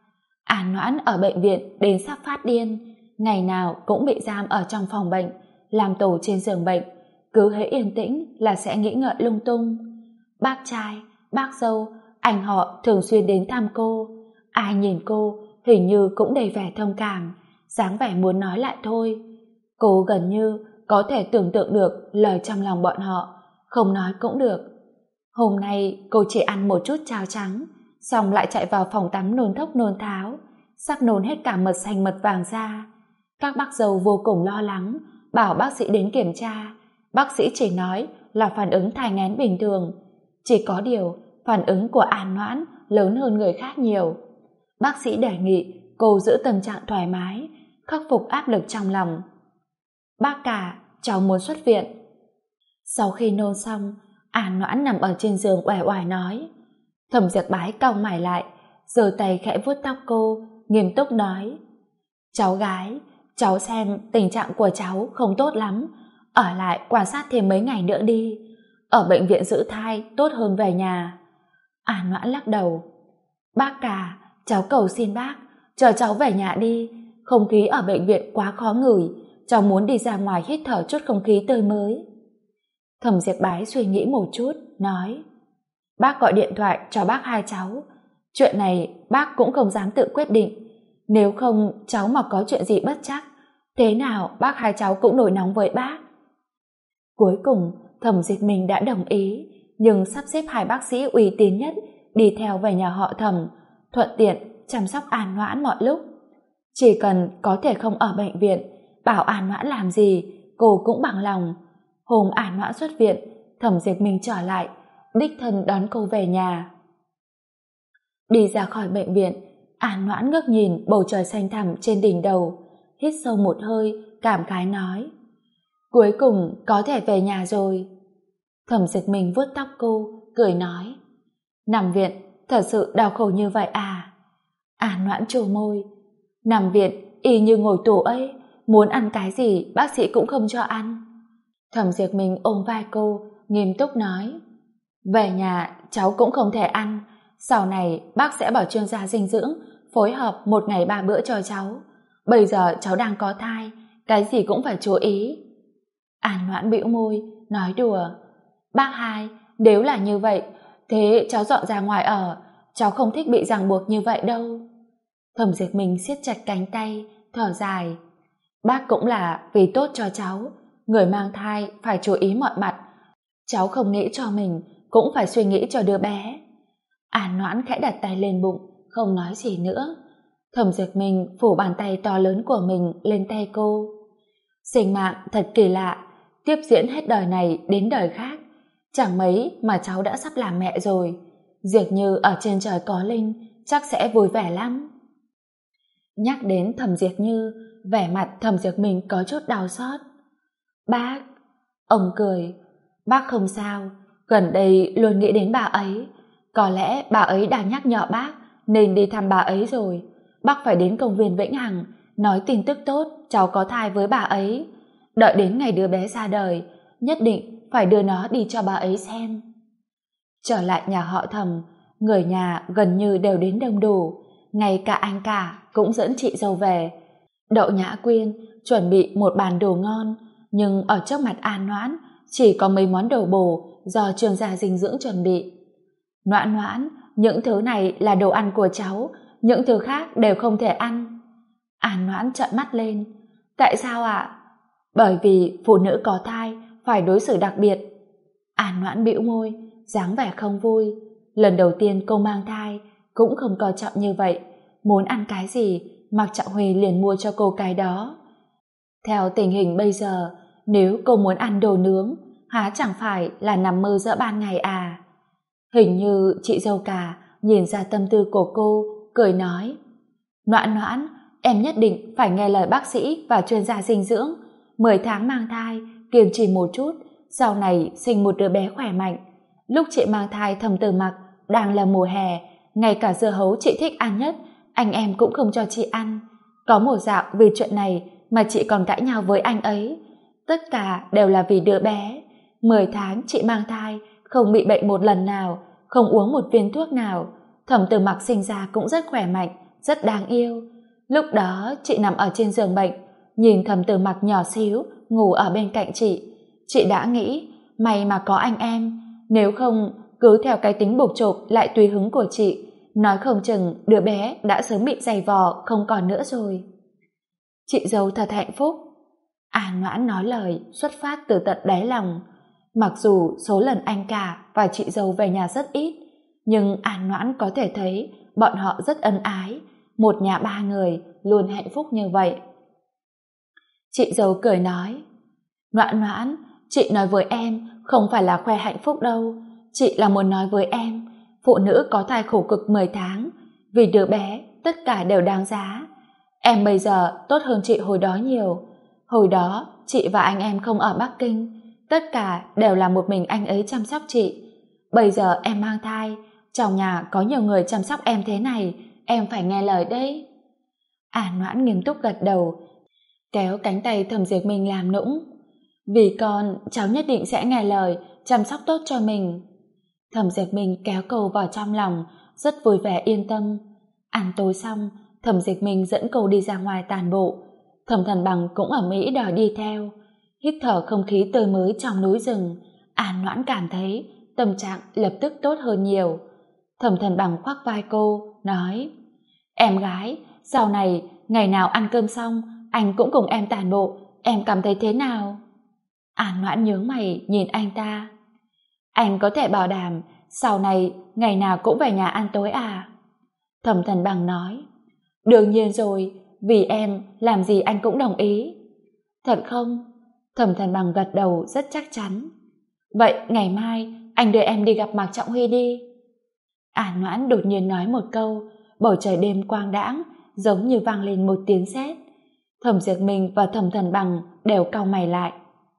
An Noãn ở bệnh viện đến sắp phát điên, ngày nào cũng bị giam ở trong phòng bệnh, làm tù trên giường bệnh, cứ hễ yên tĩnh là sẽ nghĩ ngợi lung tung. Bác trai, bác dâu, anh họ thường xuyên đến thăm cô, ai nhìn cô hình như cũng đầy vẻ thông cảm, dáng vẻ muốn nói lại thôi. Cô gần như có thể tưởng tượng được lời trong lòng bọn họ, không nói cũng được. Hôm nay cô chỉ ăn một chút cháo trắng, xong lại chạy vào phòng tắm nôn thốc nôn tháo, sắp nôn hết cả mật xanh mật vàng ra. Các bác dâu vô cùng lo lắng, bảo bác sĩ đến kiểm tra. Bác sĩ chỉ nói là phản ứng thai nghén bình thường, chỉ có điều phản ứng của An Noãn lớn hơn người khác nhiều. Bác sĩ đề nghị cô giữ tâm trạng thoải mái, khắc phục áp lực trong lòng. Bác cả, cháu muốn xuất viện. Sau khi nôn xong, An Noãn nằm ở trên giường uể oải nói. Thẩm Diệp Bái cau mày lại, giơ tay khẽ vuốt tóc cô, nghiêm túc nói. Cháu gái, cháu xem tình trạng của cháu không tốt lắm, ở lại quan sát thêm mấy ngày nữa đi. Ở bệnh viện giữ thai tốt hơn về nhà. An Noãn lắc đầu. Bác cả, cháu cầu xin bác, chờ cháu về nhà đi. Không khí ở bệnh viện quá khó ngửi, cháu muốn đi ra ngoài hít thở chút không khí tươi mới. Thẩm Diệp Bái suy nghĩ một chút, nói. Bác gọi điện thoại cho bác hai cháu. Chuyện này bác cũng không dám tự quyết định. Nếu không cháu mà có chuyện gì bất trắc, thế nào bác hai cháu cũng nổi nóng với bác. Cuối cùng Thẩm Dịch Minh đã đồng ý, nhưng sắp xếp hai bác sĩ uy tín nhất đi theo về nhà họ Thẩm, thuận tiện chăm sóc An Noãn mọi lúc. Chỉ cần có thể không ở bệnh viện, bảo An Noãn làm gì cô cũng bằng lòng. Hôm An Noãn xuất viện, Thẩm Dịch Minh trở lại, đích thân đón cô về nhà. Đi ra khỏi bệnh viện, An Noãn ngước nhìn bầu trời xanh thẳm trên đỉnh đầu, hít sâu một hơi, cảm khái nói. Cuối cùng có thể về nhà rồi. Thẩm Dịch Minh vuốt tóc cô, cười nói. Nằm viện, thật sự đau khổ như vậy à? An Noãn trổ môi. Nằm viện, y như ngồi tù ấy, muốn ăn cái gì bác sĩ cũng không cho ăn. Thẩm Dịch Minh ôm vai cô, nghiêm túc nói. Về nhà cháu cũng không thể ăn, sau này bác sẽ bảo chuyên gia dinh dưỡng phối hợp 1 ngày 3 bữa cho cháu. Bây giờ cháu đang có thai, cái gì cũng phải chú ý. An Noãn bĩu môi, nói đùa. Bác hai, nếu là như vậy, thế cháu dọn ra ngoài ở, cháu không thích bị ràng buộc như vậy đâu. Thẩm Dịch Minh siết chặt cánh tay, thở dài. Bác cũng là vì tốt cho cháu, người mang thai phải chú ý mọi mặt. Cháu không nghĩ cho mình, cũng phải suy nghĩ cho đứa bé. An Noãn khẽ đặt tay lên bụng, không nói gì nữa. Thẩm Dịch Minh phủ bàn tay to lớn của mình lên tay cô. Sinh mạng thật kỳ lạ, tiếp diễn hết đời này đến đời khác. Chẳng mấy mà cháu đã sắp làm mẹ rồi. Dường như ở trên trời có linh, chắc sẽ vui vẻ lắm. Nhắc đến Thẩm Diệp Như, vẻ mặt Thẩm Diệp Minh có chút đau xót. Bác, ông cười. Bác không sao, gần đây luôn nghĩ đến bà ấy. Có lẽ bà ấy đang nhắc nhở bác nên đi thăm bà ấy rồi. Bác phải đến công viên Vĩnh Hằng nói tin tức tốt cháu có thai với bà ấy. Đợi đến ngày đứa bé ra đời, nhất định phải đưa nó đi cho bà ấy xem. Trở lại nhà họ Thẩm, người nhà gần như đều đến đông đủ, ngay cả anh cả cũng dẫn chị dâu về. Đậu Nhã Quyên chuẩn bị một bàn đồ ngon, nhưng ở trước mặt An Noãn chỉ có mấy món đồ bổ do chuyên gia dinh dưỡng chuẩn bị. Noãn Noãn, những thứ này là đồ ăn của cháu, những thứ khác đều không thể ăn. An Noãn trợn mắt lên. Tại sao ạ? Bởi vì phụ nữ có thai phải đối xử đặc biệt. An Noãn bĩu môi, dáng vẻ không vui. Lần đầu tiên cô mang thai cũng không coi trọng như vậy, muốn ăn cái gì Mạc Trọng Huy liền mua cho cô cái đó. Theo tình hình bây giờ, nếu cô muốn ăn đồ nướng, há chẳng phải là nằm mơ giữa ban ngày à? Hình như chị dâu cả nhìn ra tâm tư của cô, cười nói. Noãn Noãn, em nhất định phải nghe lời bác sĩ và chuyên gia dinh dưỡng. 10 tháng mang thai, kiên trì một chút, sau này sinh một đứa bé khỏe mạnh. Lúc chị mang thai Thẩm Tử Mặc đang là mùa hè, ngay cả dưa hấu chị thích ăn nhất, anh em cũng không cho chị ăn. Có một dạo vì chuyện này mà chị còn cãi nhau với anh ấy. Tất cả đều là vì đứa bé. 10 tháng chị mang thai, không bị bệnh một lần nào, không uống một viên thuốc nào. Thẩm Tử Mặc sinh ra cũng rất khỏe mạnh, rất đáng yêu. Lúc đó chị nằm ở trên giường bệnh, nhìn Thẩm Tử Mặc nhỏ xíu ngủ ở bên cạnh chị đã nghĩ may mà có anh em, nếu không cứ theo cái tính bục chộp lại tùy hứng của chị, nói không chừng đứa bé đã sớm bị giày vò không còn nữa rồi. Chị dâu thật hạnh phúc. An Noãn nói lời xuất phát từ tận đáy lòng. Mặc dù số lần anh cả và chị dâu về nhà rất ít, nhưng An Noãn có thể thấy bọn họ rất ân ái, một nhà ba người luôn hạnh phúc như vậy. Chị dâu cười nói, Noãn Noãn, chị nói với em không phải là khoe hạnh phúc đâu, chị là muốn nói với em, phụ nữ có thai khổ cực 10 tháng, vì đứa bé tất cả đều đáng giá. Em bây giờ tốt hơn chị hồi đó nhiều. Hồi đó chị và anh em không ở Bắc Kinh, tất cả đều là một mình anh ấy chăm sóc chị. Bây giờ em mang thai, trong nhà có nhiều người chăm sóc em thế này, em phải nghe lời đấy. An Noãn nghiêm túc gật đầu, kéo cánh tay Thẩm Diệp Minh làm nũng. Vì con, cháu nhất định sẽ nghe lời, chăm sóc tốt cho mình. Thẩm Diệp Minh kéo cô vào trong lòng, rất vui vẻ yên tâm. Ăn tối xong, Thẩm Diệp Minh dẫn cô đi ra ngoài tàn bộ. Thẩm Thần Bằng cũng ở Mỹ đòi đi theo. Hít thở không khí tươi mới trong núi rừng, An Noãn cảm thấy tâm trạng lập tức tốt hơn nhiều. Thẩm Thần Bằng khoác vai cô, nói, em gái, sau này ngày nào ăn cơm xong anh cũng cùng em tàn bộ, em cảm thấy thế nào? An Noãn nhướng mày nhìn anh ta. Anh có thể bảo đảm sau này ngày nào cũng về nhà ăn tối à? Thẩm Thần Bằng nói, đương nhiên rồi, vì em làm gì anh cũng đồng ý. Thật không? Thẩm Thần Bằng gật đầu rất chắc chắn. Vậy ngày mai anh đưa em đi gặp Mạc Trọng Huy đi. An Noãn đột nhiên nói một câu, bầu trời đêm quang đãng giống như vang lên một tiếng sét. Thẩm Diệp Minh và Thẩm Thần Bằng đều cau mày lại.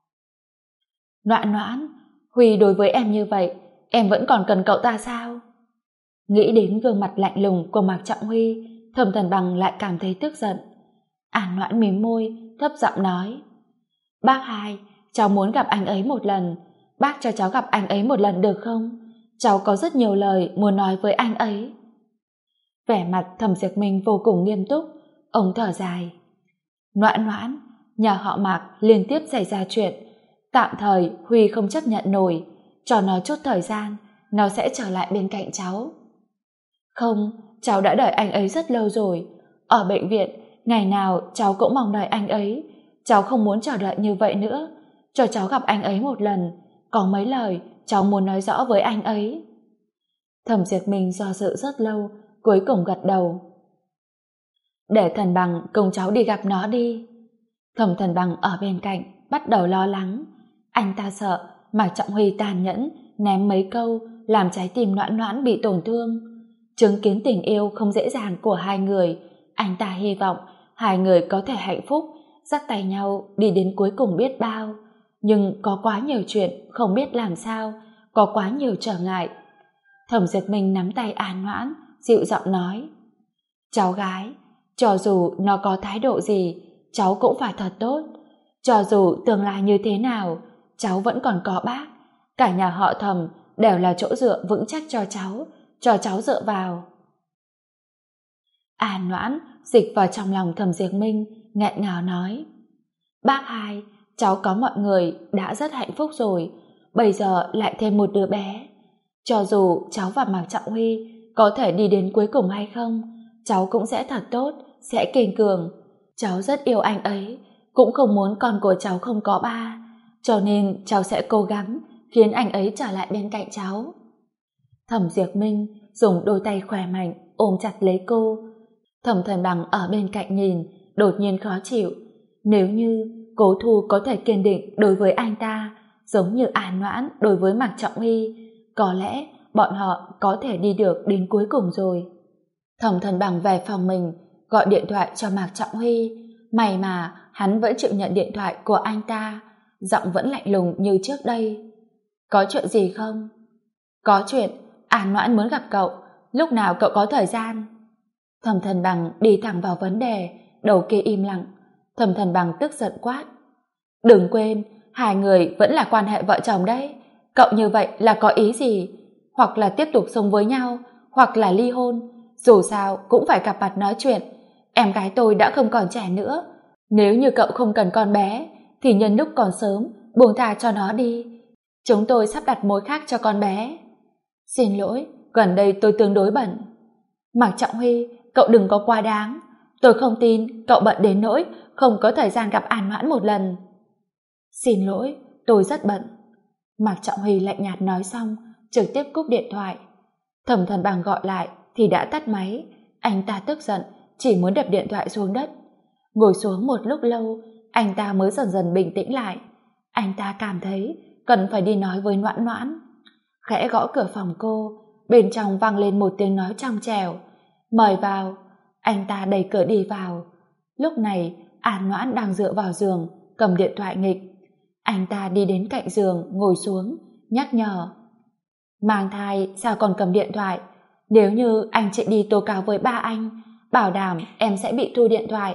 Noãn Noãn, Huy đối với em như vậy, em vẫn còn cần cậu ta sao? Nghĩ đến gương mặt lạnh lùng của Mạc Trọng Huy, Thẩm Thần Bằng lại cảm thấy tức giận. An Noãn mím môi, thấp giọng nói, bác hai, cháu muốn gặp anh ấy một lần, bác cho cháu gặp anh ấy một lần được không? Cháu có rất nhiều lời muốn nói với anh ấy. Vẻ mặt Thẩm Diệp Minh vô cùng nghiêm túc, ông thở dài. Noãn Noãn, nhà họ Mạc liên tiếp xảy ra chuyện, tạm thời Huy không chấp nhận nổi, cho nó chút thời gian, nó sẽ trở lại bên cạnh cháu. Không, cháu đã đợi anh ấy rất lâu rồi. Ở bệnh viện, ngày nào cháu cũng mong đợi anh ấy. Cháu không muốn chờ đợi như vậy nữa. Cho cháu gặp anh ấy một lần, có mấy lời cháu muốn nói rõ với anh ấy. Thẩm Diệp Minh do dự rất lâu, cuối cùng gật đầu. Để Thần Bằng cùng cháu đi gặp nó đi. Thẩm Thần Bằng ở bên cạnh bắt đầu lo lắng. Anh ta sợ Mạc Trọng Huy tàn nhẫn ném mấy câu làm trái tim Noãn Noãn bị tổn thương. Chứng kiến tình yêu không dễ dàng của hai người, anh ta hy vọng hai người có thể hạnh phúc, dắt tay nhau đi đến cuối cùng biết bao. Nhưng có quá nhiều chuyện không biết làm sao, có quá nhiều trở ngại. Thẩm Diệp Minh nắm tay An Noãn, dịu giọng nói, cháu gái, cho dù nó có thái độ gì, cháu cũng phải thật tốt. Cho dù tương lai như thế nào, cháu vẫn còn có bác. Cả nhà họ Thẩm đều là chỗ dựa vững chắc cho cháu dựa vào. An Noãn dịch vào trong lòng Thẩm Diệp Minh, nghẹn ngào nói, bác hai, cháu có mọi người đã rất hạnh phúc rồi, bây giờ lại thêm một đứa bé. Cho dù cháu và Mạc Trọng Huy có thể đi đến cuối cùng hay không, cháu cũng sẽ thật tốt, sẽ kiên cường. Cháu rất yêu anh ấy, cũng không muốn con của cháu không có ba, cho nên cháu sẽ cố gắng khiến anh ấy trở lại bên cạnh cháu. Thẩm Diệp Minh dùng đôi tay khỏe mạnh ôm chặt lấy cô. Thẩm Thần Bằng ở bên cạnh nhìn, đột nhiên khó chịu. Nếu như Cố Thu có thể kiên định đối với anh ta, giống như An Noãn đối với Mạc Trọng Huy, có lẽ bọn họ có thể đi được đến cuối cùng rồi. Thẩm Thần Bằng về phòng mình, gọi điện thoại cho Mạc Trọng Huy. May mà hắn vẫn chịu nhận điện thoại của anh ta, giọng vẫn lạnh lùng như trước đây. Có chuyện gì không? Có chuyện, An Noãn muốn gặp cậu, lúc nào cậu có thời gian? Thẩm Thần Bằng đi thẳng vào vấn đề, đầu kia im lặng. Thẩm Thần Bằng tức giận quát, đừng quên, hai người vẫn là quan hệ vợ chồng đấy. Cậu như vậy là có ý gì? Hoặc là tiếp tục sống với nhau, hoặc là ly hôn. dù sao cũng phải gặp mặt nói chuyện. Em gái tôi đã không còn trẻ nữa. Nếu như cậu không cần con bé, thì nhân lúc còn sớm, buông thà cho nó đi. Chúng tôi sắp đặt mối khác cho con bé. Xin lỗi, gần đây tôi tương đối bận. Mạc Trọng Huy, cậu đừng có quá đáng. Tôi không tin cậu bận đến nỗi không có thời gian gặp An Noãn một lần. Xin lỗi, tôi rất bận. Mạc Trọng Huy lạnh nhạt nói xong, trực tiếp cúp điện thoại. Thẩm Thần Bằng gọi lại thì đã tắt máy. Anh ta tức giận, chỉ muốn đập điện thoại xuống đất. Ngồi xuống một lúc lâu, anh ta mới dần dần bình tĩnh lại. Anh ta cảm thấy cần phải đi nói với Noãn Noãn. Khẽ gõ cửa phòng cô, bên trong vang lên một tiếng nói trong trẻo. Mời vào. Anh ta đẩy cửa đi vào. Lúc này An Noãn đang dựa vào giường, cầm điện thoại nghịch. Anh ta đi đến cạnh giường, ngồi xuống, nhắc nhở. Mang thai sao còn cầm điện thoại? Nếu như anh chạy đi tố cáo với ba anh, bảo đảm em sẽ bị thu điện thoại.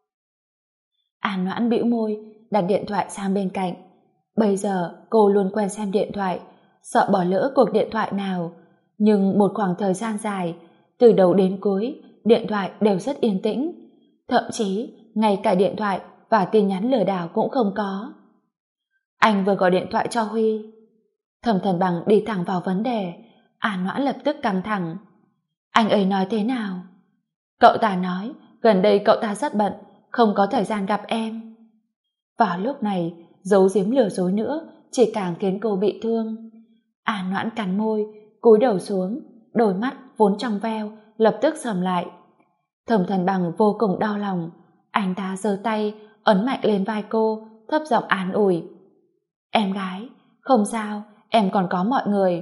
An Noãn bĩu môi, đặt điện thoại sang bên cạnh. Bây giờ cô luôn quen xem điện thoại, sợ bỏ lỡ cuộc điện thoại nào. Nhưng một khoảng thời gian dài, từ đầu đến cuối, điện thoại đều rất yên tĩnh. Thậm chí, ngay cả điện thoại và tin nhắn lừa đảo cũng không có. Anh vừa gọi điện thoại cho Huy. Thẩm Thần Bằng đi thẳng vào vấn đề. An Noãn lập tức căng thẳng. Anh ấy nói thế nào? Cậu ta nói, gần đây cậu ta rất bận, không có thời gian gặp em. Vào lúc này, giấu giếm lừa dối nữa chỉ càng khiến cô bị thương. An Noãn cắn môi, cúi đầu xuống, đôi mắt vốn trong veo lập tức sầm lại. Thẩm Thần Bằng vô cùng đau lòng. Anh ta giơ tay ấn mạnh lên vai cô, thấp giọng an ủi. Em gái, không sao, em còn có mọi người.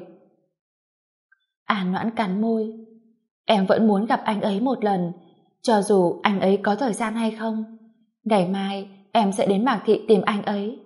An Noãn cắn môi. Em vẫn muốn gặp anh ấy một lần, cho dù anh ấy có thời gian hay không. Ngày mai em sẽ đến Mạc Thị tìm anh ấy.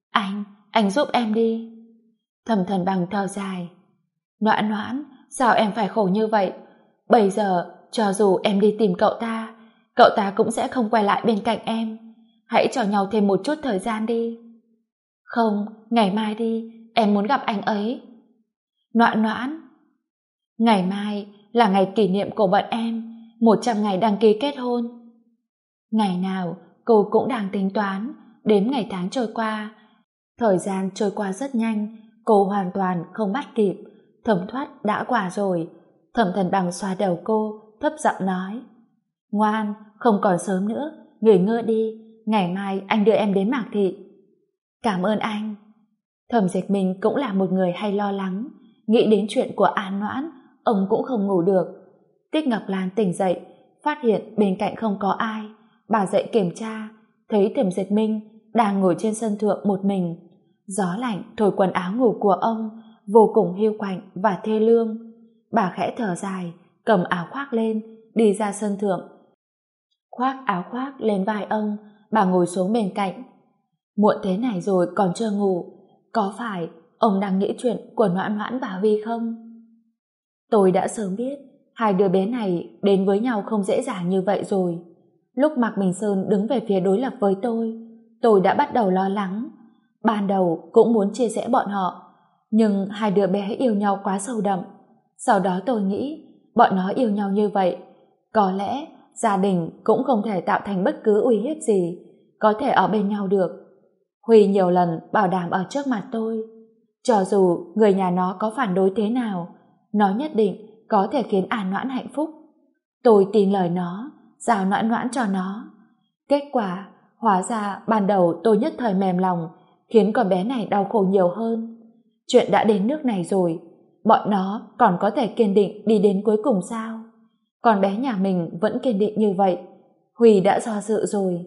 Anh giúp em đi. Thẩm Thần Bằng thở dài. Noãn Noãn, sao em phải khổ như vậy? Bây giờ cho dù em đi tìm cậu ta cũng sẽ không quay lại bên cạnh em. Hãy cho nhau thêm một chút thời gian đi. Không, ngày mai đi, em muốn gặp anh ấy. Noãn Noãn, ngày mai là ngày kỷ niệm của bọn em, 100 ngày đăng ký kết hôn. Ngày nào cô cũng đang tính toán, đếm ngày tháng trôi qua. Thời gian trôi qua rất nhanh, cô hoàn toàn không bắt kịp. Thấm thoát đã qua rồi. Thẩm Thần Bằng xoa đầu cô, thấp giọng nói. Ngoan, không còn sớm nữa, nghỉ ngơi đi, ngày mai anh đưa em đến Mạc Thị. Cảm ơn anh. Thẩm Dịch Minh cũng là một người hay lo lắng, nghĩ đến chuyện của An Noãn, ông cũng không ngủ được. Tích Ngọc Lan tỉnh dậy, phát hiện bên cạnh không có ai. Bà dậy kiểm tra, thấy Thẩm Dịch Minh đang ngồi trên sân thượng một mình. Gió lạnh thổi quần áo ngủ của ông, vô cùng hiu quạnh và thê lương. Bà khẽ thở dài, cầm áo khoác lên, đi ra sân thượng. Khoác áo khoác lên vai ông, bà ngồi xuống bên cạnh. Muộn thế này rồi còn chưa ngủ, có phải ông đang nghĩ chuyện của Noãn Noãn và Huy không? Tôi đã sớm biết hai đứa bé này đến với nhau không dễ dàng như vậy rồi. Lúc Mạc Bình Sơn đứng về phía đối lập với tôi đã bắt đầu lo lắng. Ban đầu cũng muốn chia sẻ bọn họ, nhưng hai đứa bé yêu nhau quá sâu đậm. Sau đó tôi nghĩ bọn nó yêu nhau như vậy, có lẽ gia đình cũng không thể tạo thành bất cứ uy hiếp gì, có thể ở bên nhau được. Huy nhiều lần bảo đảm ở trước mặt tôi, cho dù người nhà nó có phản đối thế nào, nó nhất định có thể khiến An Noãn hạnh phúc. Tôi tin lời nó, giao Noãn Noãn cho nó. Kết quả, hóa ra ban đầu tôi nhất thời mềm lòng, khiến con bé này đau khổ nhiều hơn. Chuyện đã đến nước này rồi, bọn nó còn có thể kiên định đi đến cuối cùng sao? Con bé nhà mình vẫn kiên định như vậy, Huy đã do dự rồi.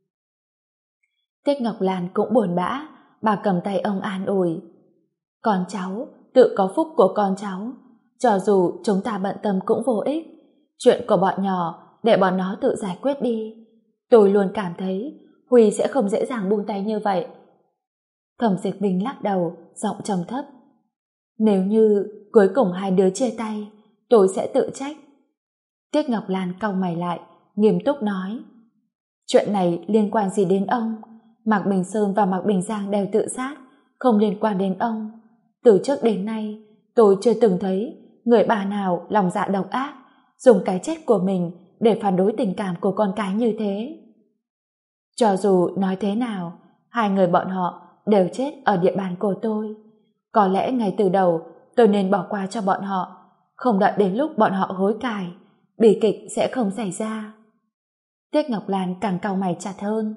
Tích Ngọc Lan cũng buồn bã, bà cầm tay ông an ủi. Con cháu, tự có phúc của con cháu, cho dù chúng ta bận tâm cũng vô ích. Chuyện của bọn nhỏ, để bọn nó tự giải quyết đi. Tôi luôn cảm thấy Huy sẽ không dễ dàng buông tay như vậy. Thẩm Dịch Bình lắc đầu, giọng trầm thấp. Nếu như cuối cùng hai đứa chia tay, tôi sẽ tự trách. Tiết Ngọc Lan cau mày lại, nghiêm túc nói. Chuyện này liên quan gì đến ông? Mạc Bình Sơn và Mạc Bình Giang đều tự sát, không liên quan đến ông. Từ trước đến nay, tôi chưa từng thấy người bà nào lòng dạ độc ác, dùng cái chết của mình để phản đối tình cảm của con cái như thế. Cho dù nói thế nào, hai người bọn họ đều chết ở địa bàn của tôi. Có lẽ ngay từ đầu tôi nên bỏ qua cho bọn họ, không đợi đến lúc bọn họ hối cải, bi kịch sẽ không xảy ra. Tiết Ngọc Lan càng cau mày chặt hơn.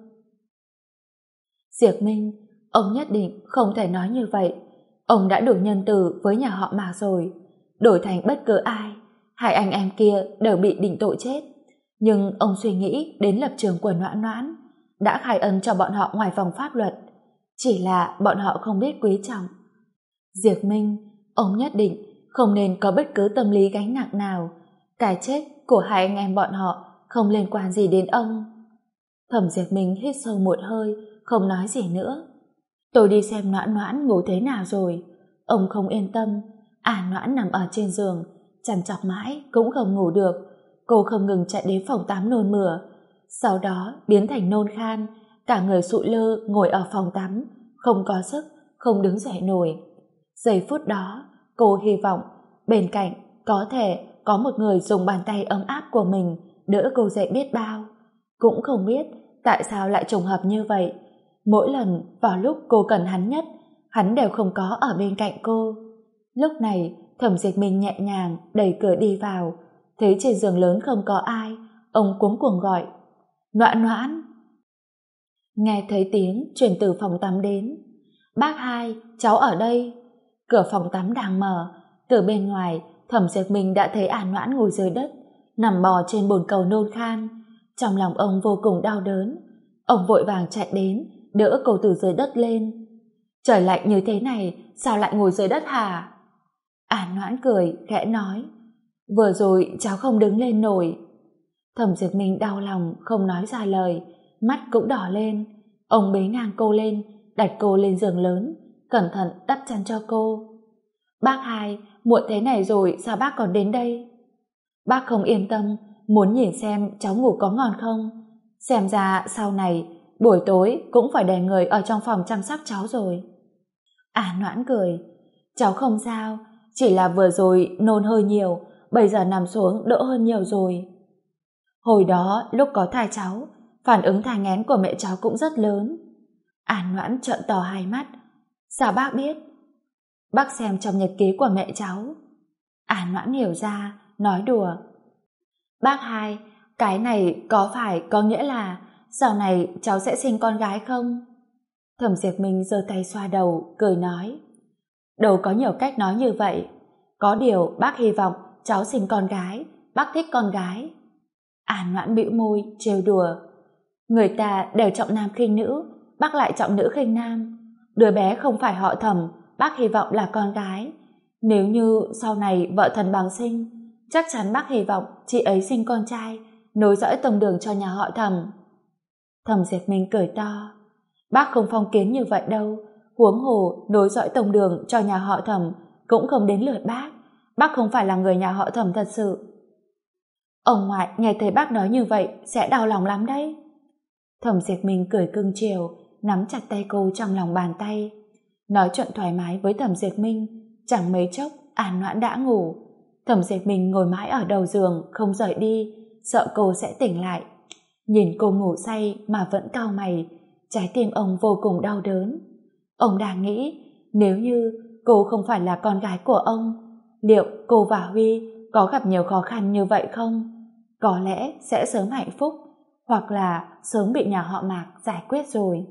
Diệp Minh, ông nhất định không thể nói như vậy. Ông đã đủ nhân từ với nhà họ Mạc rồi, đổi thành bất cứ ai, hai anh em kia đều bị định tội chết. Nhưng ông suy nghĩ đến lập trường của Noãn Noãn, đã khai ân cho bọn họ ngoài vòng pháp luật, chỉ là bọn họ không biết quý trọng. Diệp Minh, ông nhất định không nên có bất cứ tâm lý gánh nặng nào. Cái chết của hai anh em bọn họ không liên quan gì đến ông. Thẩm Diệp Minh hít sâu một hơi, không nói gì nữa. Tôi đi xem Noãn Noãn ngủ thế nào rồi. Ông không yên tâm. Noãn nằm ở trên giường, chằn chọc mãi cũng không ngủ được. Cô không ngừng chạy đến phòng tắm nôn mửa, sau đó biến thành nôn khan, cả người sụi lơ ngồi ở phòng tắm, không có sức, không đứng dậy nổi. Giây phút đó, cô hy vọng bên cạnh có thể có một người dùng bàn tay ấm áp của mình đỡ cô dậy biết bao. Cũng không biết tại sao lại trùng hợp như vậy. Mỗi lần vào lúc cô cần hắn nhất, hắn đều không có ở bên cạnh cô. Lúc này, Thẩm Diệp Minh nhẹ nhàng đẩy cửa đi vào, thấy trên giường lớn không có ai, ông cuống cuồng gọi: Noãn Noãn. Nghe thấy tiếng truyền từ phòng tắm đến: Bác hai, cháu ở đây. Cửa phòng tắm đang mở, từ bên ngoài Thẩm Diệp Minh đã thấy Noãn ngồi dưới đất, nằm bò trên bồn cầu nôn khan. Trong lòng ông vô cùng đau đớn, ông vội vàng chạy đến đỡ cô từ dưới đất lên. Trời lạnh như thế này, sao lại ngồi dưới đất hả? Noãn cười khẽ nói: Vừa rồi cháu không đứng lên nổi. Thẩm Diệp Minh đau lòng không nói ra lời, mắt cũng đỏ lên. Ông bế ngang cô lên, đặt cô lên giường lớn, cẩn thận đắp chăn cho cô. Bác hai, muộn thế này rồi sao bác còn đến đây? Bác không yên tâm, muốn nhìn xem cháu ngủ có ngon không. Xem ra sau này buổi tối cũng phải để người ở trong phòng chăm sóc cháu rồi. Noãn cười: Cháu không sao, chỉ là vừa rồi nôn hơi nhiều, bây giờ nằm xuống đỡ hơn nhiều rồi. Hồi đó lúc có thai cháu, phản ứng thai nghén của mẹ cháu cũng rất lớn. Noãn trợn to hai mắt: Sao bác biết? Bác xem trong nhật ký của mẹ cháu. Noãn hiểu ra, nói đùa: Bác hai, cái này có phải có nghĩa là sau này cháu sẽ sinh con gái không? Thẩm Diệp Minh giơ tay xoa đầu, cười nói: Đâu có nhiều cách nói như vậy. Có điều bác hy vọng cháu sinh con gái, bác thích con gái. Noãn bĩu môi, trêu đùa: Người ta đều trọng nam khinh nữ, bác lại trọng nữ khinh nam. Đứa bé không phải họ Thẩm, bác hy vọng là con gái. Nếu như sau này vợ thần bằng sinh, chắc chắn bác hy vọng chị ấy sinh con trai, nối dõi tông đường cho nhà họ Thẩm. Thẩm Diệp Minh cười to: Bác không phong kiến như vậy đâu, huống hồ nối dõi tông đường cho nhà họ Thẩm cũng không đến lượt bác. Bác không phải là người nhà họ Thẩm thật sự. Ông ngoại nghe thấy bác nói như vậy sẽ đau lòng lắm đấy. Thẩm Diệp Minh cười cưng chiều, nắm chặt tay cô trong lòng bàn tay. Nói chuyện thoải mái với Thẩm Diệp Minh, chẳng mấy chốc Noãn đã ngủ. Thẩm Diệp Minh ngồi mãi ở đầu giường không rời đi, sợ cô sẽ tỉnh lại. Nhìn cô ngủ say mà vẫn cau mày, trái tim ông vô cùng đau đớn. Ông đang nghĩ, nếu như cô không phải là con gái của ông, liệu cô và Huy có gặp nhiều khó khăn như vậy không? Có lẽ sẽ sớm hạnh phúc, hoặc là sớm bị nhà họ Mạc giải quyết rồi.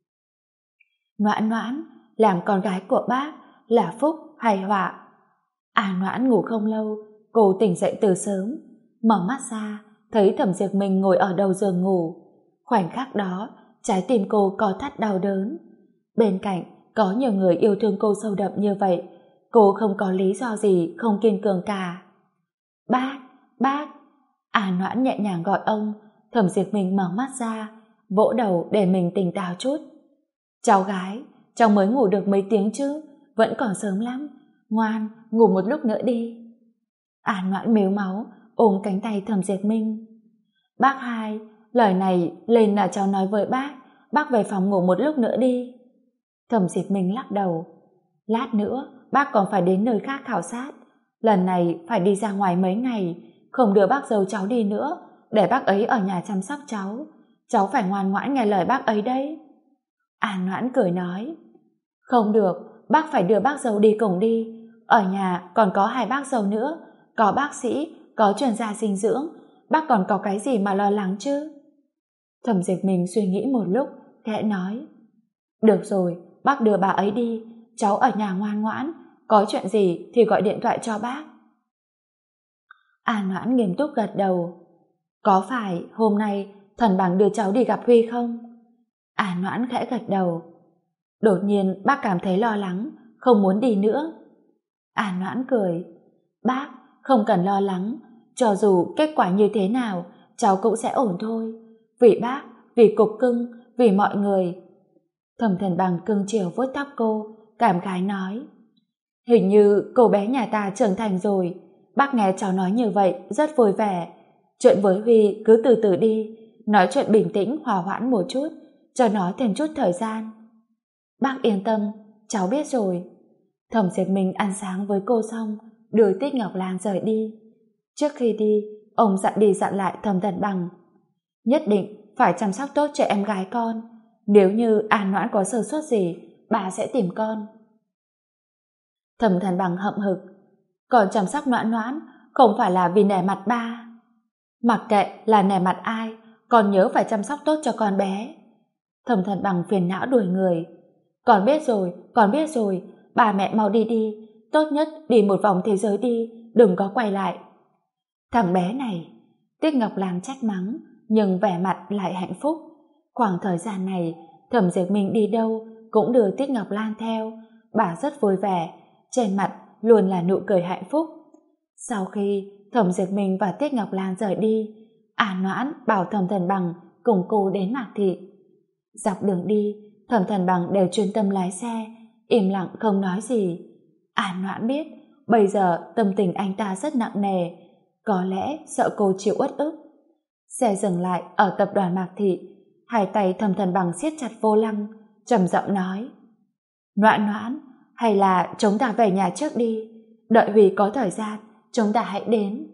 Noãn Noãn, làm con gái của bác là phúc hay họa? Noãn ngủ không lâu, cô tỉnh dậy từ sớm, mở mắt ra, thấy Thẩm Diệp Minh ngồi ở đầu giường ngủ. Khoảnh khắc đó, trái tim cô co thắt đau đớn. Bên cạnh có nhiều người yêu thương cô sâu đậm như vậy, cô không có lý do gì không kiên cường cả. Bác, bác. Noãn nhẹ nhàng gọi ông. Thẩm Diệp Minh mở mắt ra, vỗ đầu để mình tỉnh táo chút. Cháu gái, cháu mới ngủ được mấy tiếng chứ, vẫn còn sớm lắm, ngoan, ngủ một lúc nữa đi. Noãn mếu máu, ôm cánh tay Thẩm Diệp Minh. Bác hai, lời này lên là cháu nói với bác về phòng ngủ một lúc nữa đi. Thẩm Diệp Minh lắc đầu. Lát nữa, bác còn phải đến nơi khác khảo sát, lần này phải đi ra ngoài mấy ngày, không đưa bác dâu cháu đi nữa, để bác ấy ở nhà chăm sóc cháu. Cháu phải ngoan ngoãn nghe lời bác ấy đấy. An Noãn cười nói, không được, bác phải đưa bác dâu đi cùng đi. Ở nhà còn có 2 bác dâu nữa, có bác sĩ, có chuyên gia dinh dưỡng, bác còn có cái gì mà lo lắng chứ? Thẩm Dịch Minh suy nghĩ một lúc, khẽ nói, được rồi, bác đưa bà ấy đi, cháu ở nhà ngoan ngoãn, có chuyện gì thì gọi điện thoại cho bác. An Noãn nghiêm túc gật đầu. Có phải hôm nay Thần Bằng đưa cháu đi gặp Huy không? An Noãn khẽ gật đầu. Đột nhiên bác cảm thấy lo lắng, không muốn đi nữa. An Noãn cười. Bác, không cần lo lắng, cho dù kết quả như thế nào, cháu cũng sẽ ổn thôi. Vì bác, vì cục cưng, vì mọi người. Thẩm Thần Bằng cưng chiều vuốt tóc cô, cảm khái nói. Hình như cô bé nhà ta trưởng thành rồi. Bác nghe cháu nói như vậy rất vui vẻ. Chuyện với Huy cứ từ từ đi, nói chuyện bình tĩnh hòa hoãn một chút, cho nó thêm chút thời gian. Bác yên tâm, cháu biết rồi. Thẩm Diệp Minh ăn sáng với cô xong, đưa Tiết Ngọc Lang rời đi. Trước khi đi, ông dặn đi dặn lại Thẩm Thần Bằng. Nhất định phải chăm sóc tốt cho em gái con. Nếu như An Noãn có sơ suất gì, bà sẽ tìm con. Thẩm Thần Bằng hậm hực. Còn chăm sóc Noãn Noãn không phải là vì nể mặt ba. Mặc kệ là nể mặt ai, con nhớ phải chăm sóc tốt cho con bé. Thẩm Thần Bằng phiền não đuổi người. Con biết rồi, bà mẹ mau đi đi, tốt nhất đi một vòng thế giới đi, đừng có quay lại. Thằng bé này, Tiết Ngọc Lang trách mắng, nhưng vẻ mặt lại hạnh phúc. Khoảng thời gian này, Thẩm Diệp Minh đi đâu cũng đưa Tiết Ngọc Lang theo, bà rất vui vẻ, trên mặt luôn là nụ cười hạnh phúc. Sau khi Thẩm Diệp Minh và Tiết Ngọc Lang rời đi, An Noãn bảo Thẩm Thần Bằng cùng cô đến Mạc Thị. Dọc đường đi, Thẩm Thần Bằng đều chuyên tâm lái xe, im lặng không nói gì. An Noãn biết bây giờ tâm tình anh ta rất nặng nề, có lẽ sợ cô chịu uất ức. Xe dừng lại ở tập đoàn Mạc Thị, hai tay Thẩm Thần Bằng siết chặt vô lăng, trầm giọng nói: Noãn Noãn, hay là chúng ta về nhà trước đi, đợi Huy có thời gian chúng ta hãy đến.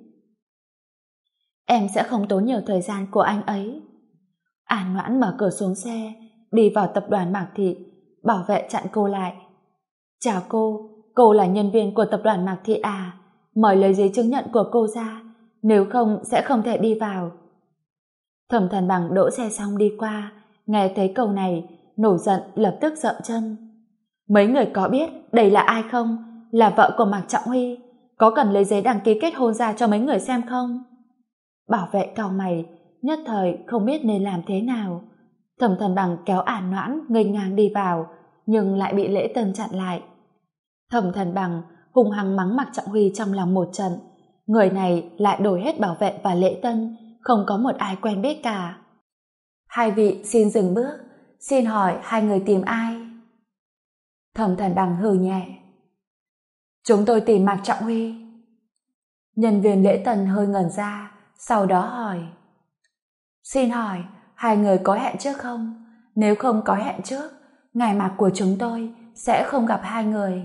Em sẽ không tốn nhiều thời gian của anh ấy. An Noãn mở cửa xuống xe, đi vào tập đoàn Mạc Thị. Bảo vệ chặn cô lại. Chào cô là nhân viên của tập đoàn Mạc Thị à? Mời lấy giấy chứng nhận của cô ra, nếu không sẽ không thể đi vào. Thẩm Thần Bằng đỗ xe xong đi qua, nghe thấy câu này, nổi giận lập tức dậm chân. Mấy người có biết đây là ai không? Là vợ của Mạc Trọng Huy. Có cần lấy giấy đăng ký kết hôn ra cho mấy người xem không? Bảo vệ cau mày, nhất thời không biết nên làm thế nào. Thẩm Thần Bằng kéo An Noãn nghênh ngang đi vào, nhưng lại bị Lễ Tân chặn lại. Thẩm Thần Bằng hung hăng mắng Mạc Trọng Huy trong lòng một trận. Người này lại đổi hết bảo vệ và Lễ Tân, không có một ai quen biết cả. Hai vị xin dừng bước, xin hỏi hai người tìm ai? Thẩm Thần Bằng hừ nhẹ. Chúng tôi tìm Mạc Trọng Huy. Nhân viên Lễ Tân hơi ngẩn ra, sau đó hỏi: Xin hỏi, hai người có hẹn trước không? Nếu không có hẹn trước, ngày Mạc của chúng tôi sẽ không gặp hai người.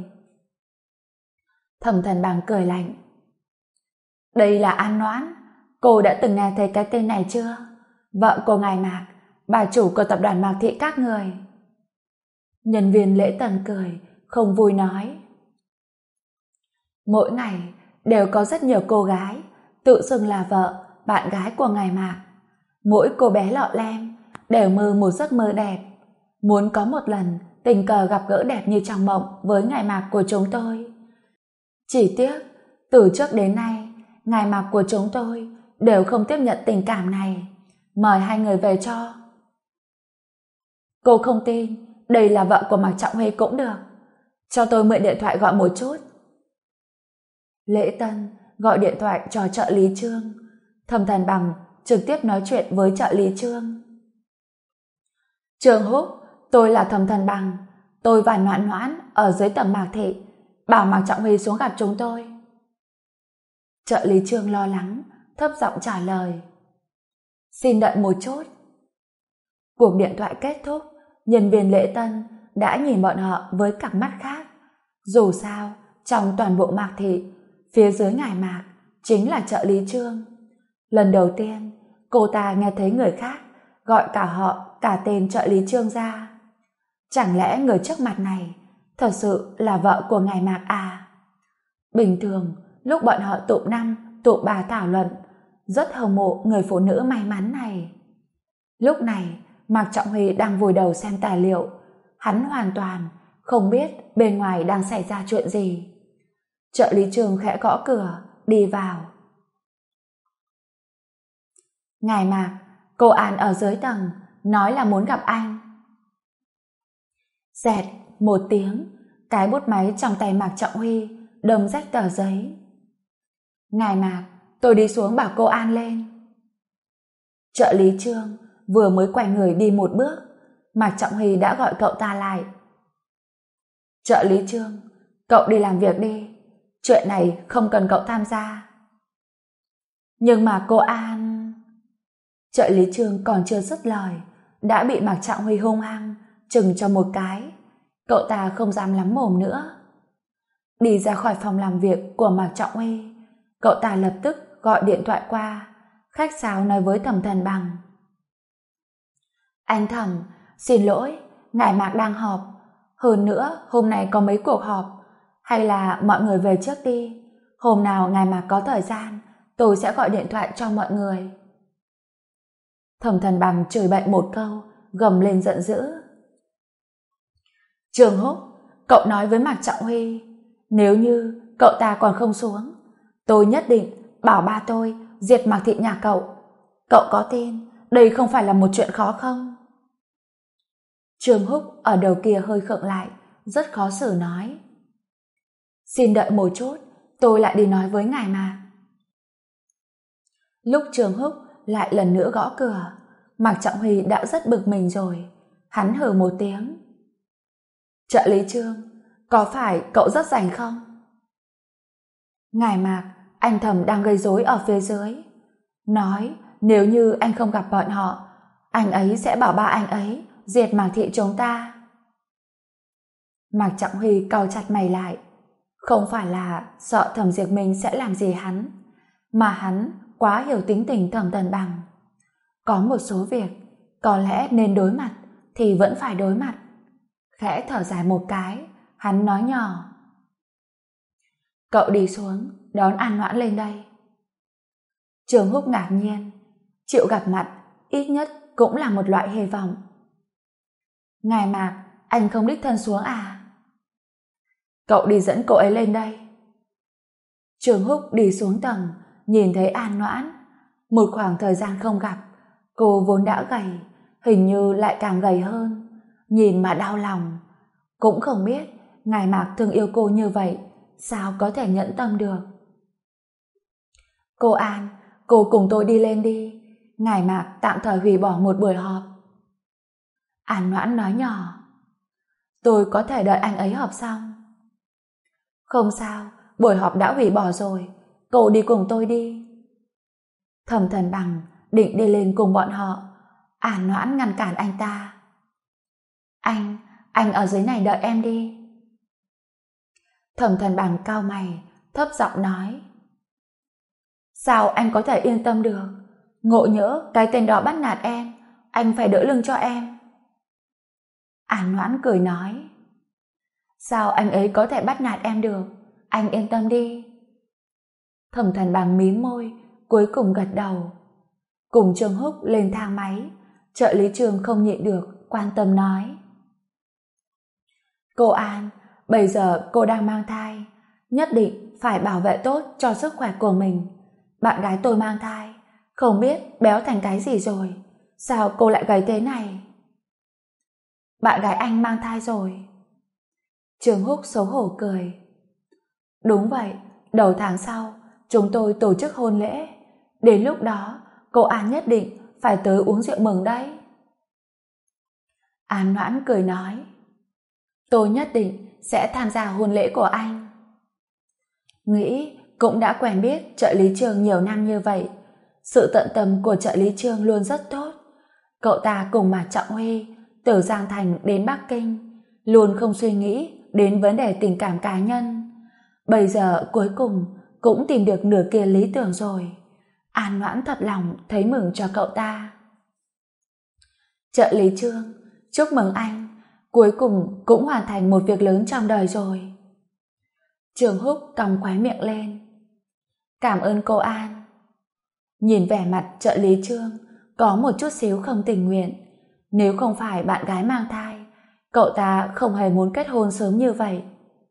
Thẩm Thần Bằng cười lạnh. Đây là An Noãn, cô đã từng nghe thấy cái tên này chưa? Vợ của ngài Mạc, bà chủ của tập đoàn Mạc Thị các người. Nhân viên Lễ Tân cười, không vui nói: Mỗi ngày đều có rất nhiều cô gái tự xưng là vợ, bạn gái của ngài Mạc. Mỗi cô bé lọ lem đều mơ một giấc mơ đẹp, muốn có một lần tình cờ gặp gỡ đẹp như trong mộng với ngài Mạc của chúng tôi. Chỉ tiếc, từ trước đến nay, ngài Mạc của chúng tôi đều không tiếp nhận tình cảm này. Mời hai người về cho. Cô không tin đây là vợ của Mạc Trọng Huy cũng được. Cho tôi mượn điện thoại gọi một chút. Lễ Tân gọi điện thoại cho trợ lý Trương. Thẩm Thần Bằng trực tiếp nói chuyện với trợ lý Trương. Trương Húc, tôi là Thẩm Thần Bằng. Tôi và Noãn Noãn ở dưới tầng Mạc Thị, bảo Mạc Trọng Huy xuống gặp chúng tôi. Trợ lý Trương lo lắng, thấp giọng trả lời: Xin đợi một chút. Cuộc điện thoại kết thúc, nhân viên Lễ Tân đã nhìn bọn họ với cặp mắt khác. Dù sao, trong toàn bộ Mạc Thị, phía dưới ngài Mạc chính là trợ lý Trương. Lần đầu tiên, cô ta nghe thấy người khác gọi cả họ, cả tên trợ lý Trương ra. Chẳng lẽ người trước mặt này thật sự là vợ của ngài Mạc à? Bình thường, lúc bọn họ tụm năm, tụm bà thảo luận, rất hâm mộ người phụ nữ may mắn này. Lúc này, Mạc Trọng Huy đang vùi đầu xem tài liệu. Hắn hoàn toàn không biết bên ngoài đang xảy ra chuyện gì. Trợ lý Trương khẽ gõ cửa, đi vào. Ngài Mạc, cô An ở dưới tầng, nói là muốn gặp anh. Xẹt một tiếng, cái bút máy trong tay Mạc Trọng Huy đâm rách tờ giấy. Ngài Mạc, tôi đi xuống bảo cô An lên. Trợ lý Trương vừa mới quay người đi một bước, Mạc Trọng Huy đã gọi cậu ta lại. Trợ lý Trương, cậu đi làm việc đi, chuyện này không cần cậu tham gia. Nhưng mà cô An... Trợ lý Trương còn chưa dứt lời, đã bị Mạc Trọng Huy hung hăng chừng cho một cái. Cậu ta không dám lắm mồm nữa. Đi ra khỏi phòng làm việc của Mạc Trọng Huy, cậu ta lập tức gọi điện thoại qua, khách sáo nói với Thẩm Thần Bằng. Anh Thẩm, xin lỗi, ngài Mạc đang họp. Hơn nữa, hôm nay có mấy cuộc họp. Hay là mọi người về trước đi. Hôm nào ngài Mạc có thời gian, tôi sẽ gọi điện thoại cho mọi người. Thẩm Thần Bằng chửi bậy một câu, gầm lên giận dữ. Trường Húc, cậu nói với Mạc Trọng Huy, nếu như cậu ta còn không xuống, tôi nhất định bảo ba tôi diệt Mạc thị nhà cậu. Cậu có tin đây không phải là một chuyện khó không? Trường Húc ở đầu kia hơi khựng lại, rất khó xử nói. Xin đợi một chút, tôi lại đi nói với ngài Mạc. Lúc Trường Húc lại lần nữa gõ cửa, Mạc Trọng Huy đã rất bực mình rồi. Hắn hừ một tiếng. Trợ lý Trương, có phải cậu rất rảnh không? Ngài Mạc, anh Thẩm đang gây rối ở phía dưới. Nói nếu như anh không gặp bọn họ, anh ấy sẽ bảo ba anh ấy diệt Mạc thị chúng ta. Mạc Trọng Huy cau chặt mày lại. Không phải là sợ Thẩm Diệp Minh sẽ làm gì hắn, mà hắn quá hiểu tính tình Thẩm Thần Bằng. Có một số việc có lẽ nên đối mặt thì vẫn phải đối mặt. Khẽ thở dài một cái, hắn nói nhỏ. Cậu đi xuống, đón An Noãn lên đây. Trường Húc ngạc nhiên, chịu gặp mặt ít nhất cũng là một loại hy vọng. Ngài Mạc, anh không đích thân xuống à? Cậu đi dẫn cô ấy lên đây. Trường Húc đi xuống tầng, nhìn thấy An Noãn. Một khoảng thời gian không gặp, cô vốn đã gầy, hình như lại càng gầy hơn. Nhìn mà đau lòng. Cũng không biết ngài Mạc thương yêu cô như vậy, sao có thể nhẫn tâm được. Cô An, cô cùng tôi đi lên đi. Ngài Mạc tạm thời hủy bỏ một buổi họp. An Noãn nói nhỏ. Tôi có thể đợi anh ấy họp xong. Không sao, buổi họp đã hủy bỏ rồi. Cô đi cùng tôi đi. Thẩm Thần Bằng định đi lên cùng bọn họ. An Noãn ngăn cản anh ta. Anh ở dưới này đợi em đi. Thẩm Thần Bằng cau mày, thấp giọng nói. Sao anh có thể yên tâm được? Ngộ nhỡ cái tên đó bắt nạt em, anh phải đỡ lưng cho em. An Noãn cười nói. Sao anh ấy có thể bắt nạt em được? Anh yên tâm đi. Thẩm Thần Bằng mím môi, cuối cùng gật đầu. Cùng Trương Húc lên thang máy, trợ lý Trương không nhịn được, quan tâm nói. Cô An, bây giờ cô đang mang thai, nhất định phải bảo vệ tốt cho sức khỏe của mình. Bạn gái tôi mang thai, không biết béo thành cái gì rồi, sao cô lại gầy thế này? Bạn gái anh mang thai rồi. Trương Húc xấu hổ cười. Đúng vậy, đầu tháng sau chúng tôi tổ chức hôn lễ, đến lúc đó cô An nhất định phải tới uống rượu mừng đấy. An Noãn cười nói. Tôi nhất định sẽ tham gia hôn lễ của anh. Nghĩ cũng đã quen biết trợ lý Trương nhiều năm như vậy, sự tận tâm của trợ lý Trương luôn rất tốt. Cậu ta cùng Mạc Trọng Huy từ Giang Thành đến Bắc Kinh, luôn không suy nghĩ đến vấn đề tình cảm cá nhân. Bây giờ cuối cùng cũng tìm được nửa kia lý tưởng rồi. An Noãn thật lòng thấy mừng cho cậu ta. Trợ lý Trương, chúc mừng anh, cuối cùng cũng hoàn thành một việc lớn trong đời rồi. Trường Húc cong khóe miệng lên. Cảm ơn cô An. Nhìn vẻ mặt trợ lý Trương có một chút xíu không tình nguyện. Nếu không phải bạn gái mang thai, cậu ta không hề muốn kết hôn sớm như vậy.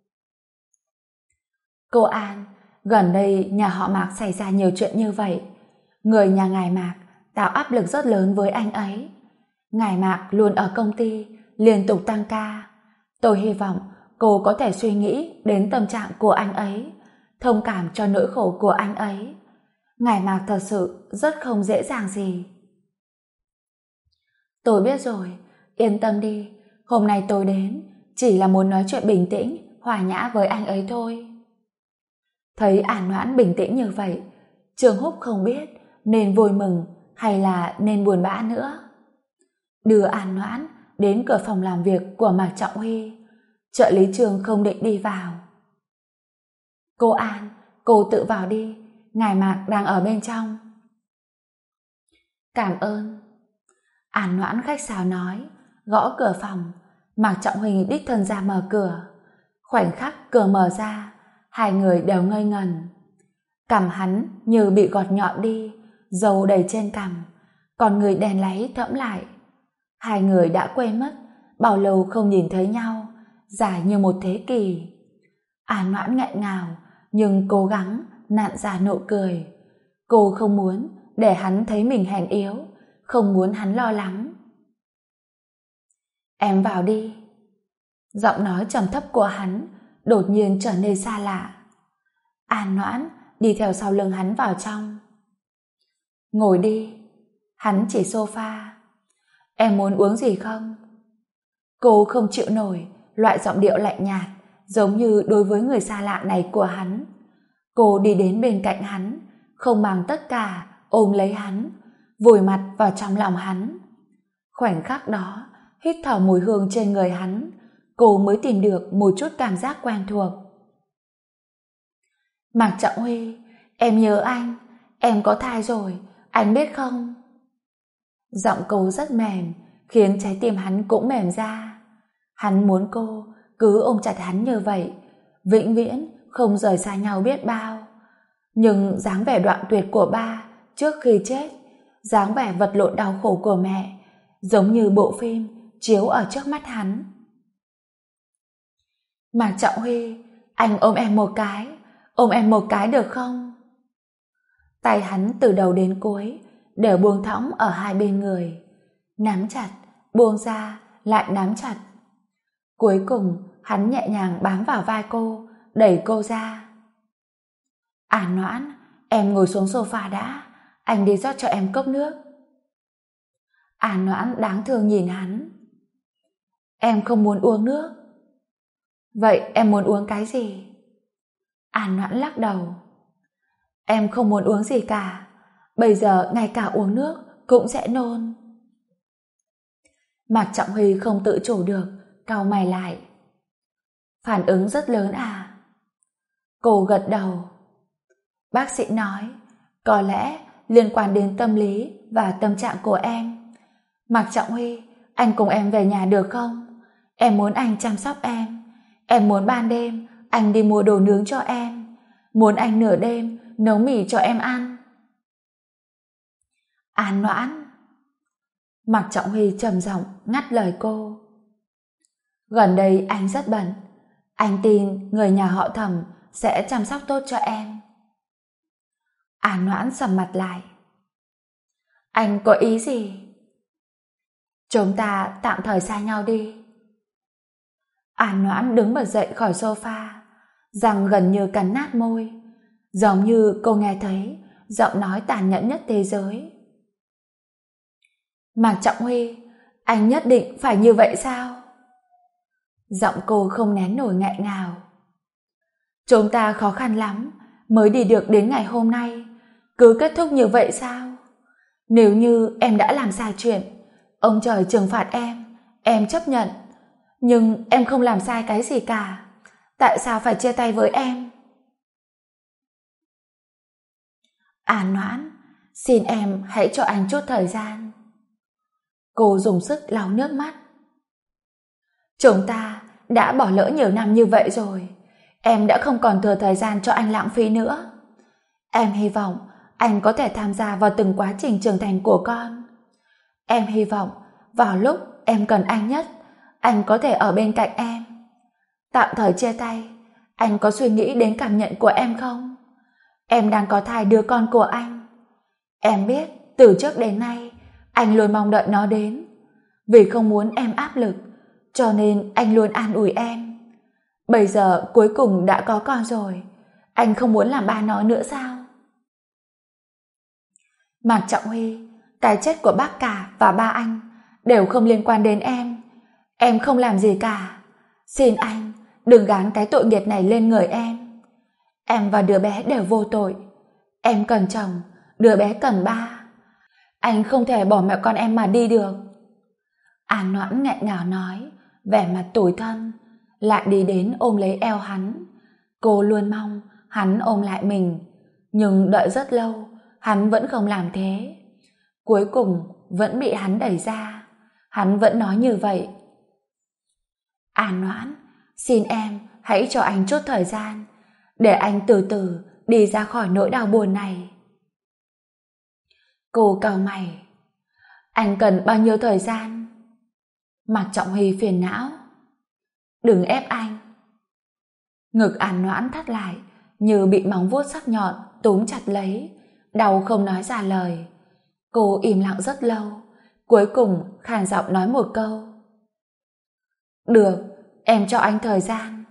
Cô An, gần đây nhà họ Mạc xảy ra nhiều chuyện như vậy. Người nhà ngài Mạc tạo áp lực rất lớn với anh ấy. Ngài Mạc luôn ở công ty, liên tục tăng ca. Tôi hy vọng cô có thể suy nghĩ đến tâm trạng của anh ấy, thông cảm cho nỗi khổ của anh ấy. Ngài Mạc thật sự rất không dễ dàng gì. Tôi biết rồi, yên tâm đi. Hôm nay tôi đến chỉ là muốn nói chuyện bình tĩnh, hòa nhã với anh ấy thôi. Thấy An Noãn bình tĩnh như vậy, Trường Húc không biết nên vui mừng hay là nên buồn bã nữa. Đưa An Noãn đến cửa phòng làm việc của Mạc Trọng Huy. Trợ lý Trường không định đi vào. Cô An, cô tự vào đi, ngài Mạc đang ở bên trong. Cảm ơn. An Noãn khách sáo nói, gõ cửa phòng. Mạc Trọng Huy đích thân ra mở cửa. Khoảnh khắc cửa mở ra, hai người đều ngây ngẩn. Cằm hắn như bị gọt nhọn đi, râu đầy trên cằm, còn người đèn láy thẫm lại. Hai người đã quên mất bao lâu không nhìn thấy nhau, dài như một thế kỷ. An Noãn nghẹn ngào nhưng cố gắng nặn ra nụ cười. Cô không muốn để hắn thấy mình hèn yếu, không muốn hắn lo lắng. Em vào đi. Giọng nói trầm thấp của hắn đột nhiên trở nên xa lạ. An Noãn đi theo sau lưng hắn vào trong. Ngồi đi. Hắn chỉ sofa. Em muốn uống gì không? Cô không chịu nổi loại giọng điệu lạnh nhạt giống như đối với người xa lạ này của hắn. Cô đi đến bên cạnh hắn, không màng tất cả, ôm lấy hắn, vùi mặt vào trong lòng hắn. Khoảnh khắc đó, hít thở mùi hương trên người hắn, cô mới tìm được một chút cảm giác quen thuộc. Mạc Trọng Huy, em nhớ anh, em có thai rồi, anh biết không? Giọng cô rất mềm, khiến trái tim hắn cũng mềm ra. Hắn muốn cô cứ ôm chặt hắn như vậy, vĩnh viễn không rời xa nhau biết bao. Nhưng dáng vẻ đoạn tuyệt của ba trước khi chết, dáng vẻ vật lộn đau khổ của mẹ, giống như bộ phim chiếu ở trước mắt hắn. Mạc Trọng Huy, anh ôm em một cái được không? Tay hắn từ đầu đến cuối đều buông thõng ở hai bên người, nắm chặt, buông ra, lại nắm chặt. Cuối cùng hắn nhẹ nhàng bám vào vai cô, đẩy cô ra. An Noãn, em ngồi xuống sofa đã, anh đi rót cho em cốc nước. An Noãn đáng thương nhìn hắn. Em không muốn uống nước. Vậy em muốn uống cái gì? An Noãn lắc đầu. Em không muốn uống gì cả, bây giờ ngay cả uống nước cũng sẽ nôn. Mạc Trọng Huy không tự chủ được, cau mày lại. Phản ứng rất lớn à? Cô gật đầu. Bác sĩ nói, có lẽ liên quan đến tâm lý và tâm trạng của em. Mạc Trọng Huy, anh cùng em về nhà được không? Em muốn anh chăm sóc em. Em muốn ban đêm anh đi mua đồ nướng cho em. Muốn anh nửa đêm nấu mì cho em ăn. An Noãn. Mạc Trọng Huy trầm giọng ngắt lời cô. Gần đây anh rất bận. Anh tin người nhà họ Thẩm sẽ chăm sóc tốt cho em. An Noãn sầm mặt lại. Anh có ý gì? Chúng ta tạm thời xa nhau đi. An Noãn đứng bật dậy khỏi sofa, răng gần như cắn nát môi, giống như cô nghe thấy giọng nói tàn nhẫn nhất thế giới. Mạc Trọng Huy, anh nhất định phải như vậy sao? Giọng cô không nén nổi nghẹn ngào. Chúng ta khó khăn lắm mới đi được đến ngày hôm nay, cứ kết thúc như vậy sao? Nếu như em đã làm sai chuyện, ông trời trừng phạt em chấp nhận. Nhưng em không làm sai cái gì cả. Tại sao phải chia tay với em? An Noãn, xin em hãy cho anh chút thời gian. Cô dùng sức lau nước mắt. Chúng ta đã bỏ lỡ nhiều năm như vậy rồi. Em đã không còn thừa thời gian cho anh lãng phí nữa. Em hy vọng anh có thể tham gia vào từng quá trình trưởng thành của con. Em hy vọng vào lúc em cần anh nhất, anh có thể ở bên cạnh em. Tạm thời chia tay, anh có suy nghĩ đến cảm nhận của em không? Em đang có thai đứa con của anh. Em biết từ trước đến nay anh luôn mong đợi nó đến. Vì không muốn em áp lực, cho nên anh luôn an ủi em. Bây giờ cuối cùng đã có con rồi, anh không muốn làm ba nó nữa sao? Mạc Trọng Huy, cái chết của bác cả và ba anh đều không liên quan đến em. Em không làm gì cả. Xin anh đừng gán cái tội nghiệp này lên người em. Em và đứa bé đều vô tội. Em cần chồng, đứa bé cần ba. Anh không thể bỏ mẹ con em mà đi được. An Noãn nghẹn ngào nói, vẻ mặt tủi thân, lại đi đến ôm lấy eo hắn. Cô luôn mong hắn ôm lại mình, nhưng đợi rất lâu, hắn vẫn không làm thế. Cuối cùng vẫn bị hắn đẩy ra. Hắn vẫn nói như vậy. An Noãn, xin em hãy cho anh chút thời gian, để anh từ từ đi ra khỏi nỗi đau buồn này. Cô cau mày. Anh cần bao nhiêu thời gian? Mạc Trọng Huy phiền não. Đừng ép anh. Ngực An Noãn thắt lại, như bị móng vuốt sắc nhọn túm chặt lấy, đau không nói ra lời. Cô im lặng rất lâu, cuối cùng khàn giọng nói một câu. Được, em cho anh thời gian.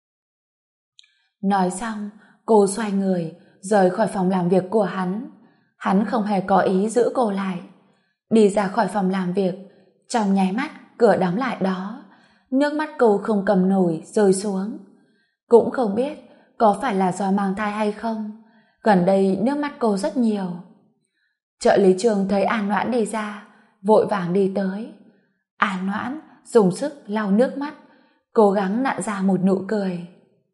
Nói xong, cô xoay người, rời khỏi phòng làm việc của hắn. Hắn không hề có ý giữ cô lại. Đi ra khỏi phòng làm việc, trong nháy mắt cửa đóng lại đó, nước mắt cô không cầm nổi rơi xuống. Cũng không biết có phải là do mang thai hay không, gần đây nước mắt cô rất nhiều. Trợ lý Trường thấy An Noãn đi ra, vội vàng đi tới. An Noãn dùng sức lau nước mắt, cố gắng nặn ra một nụ cười.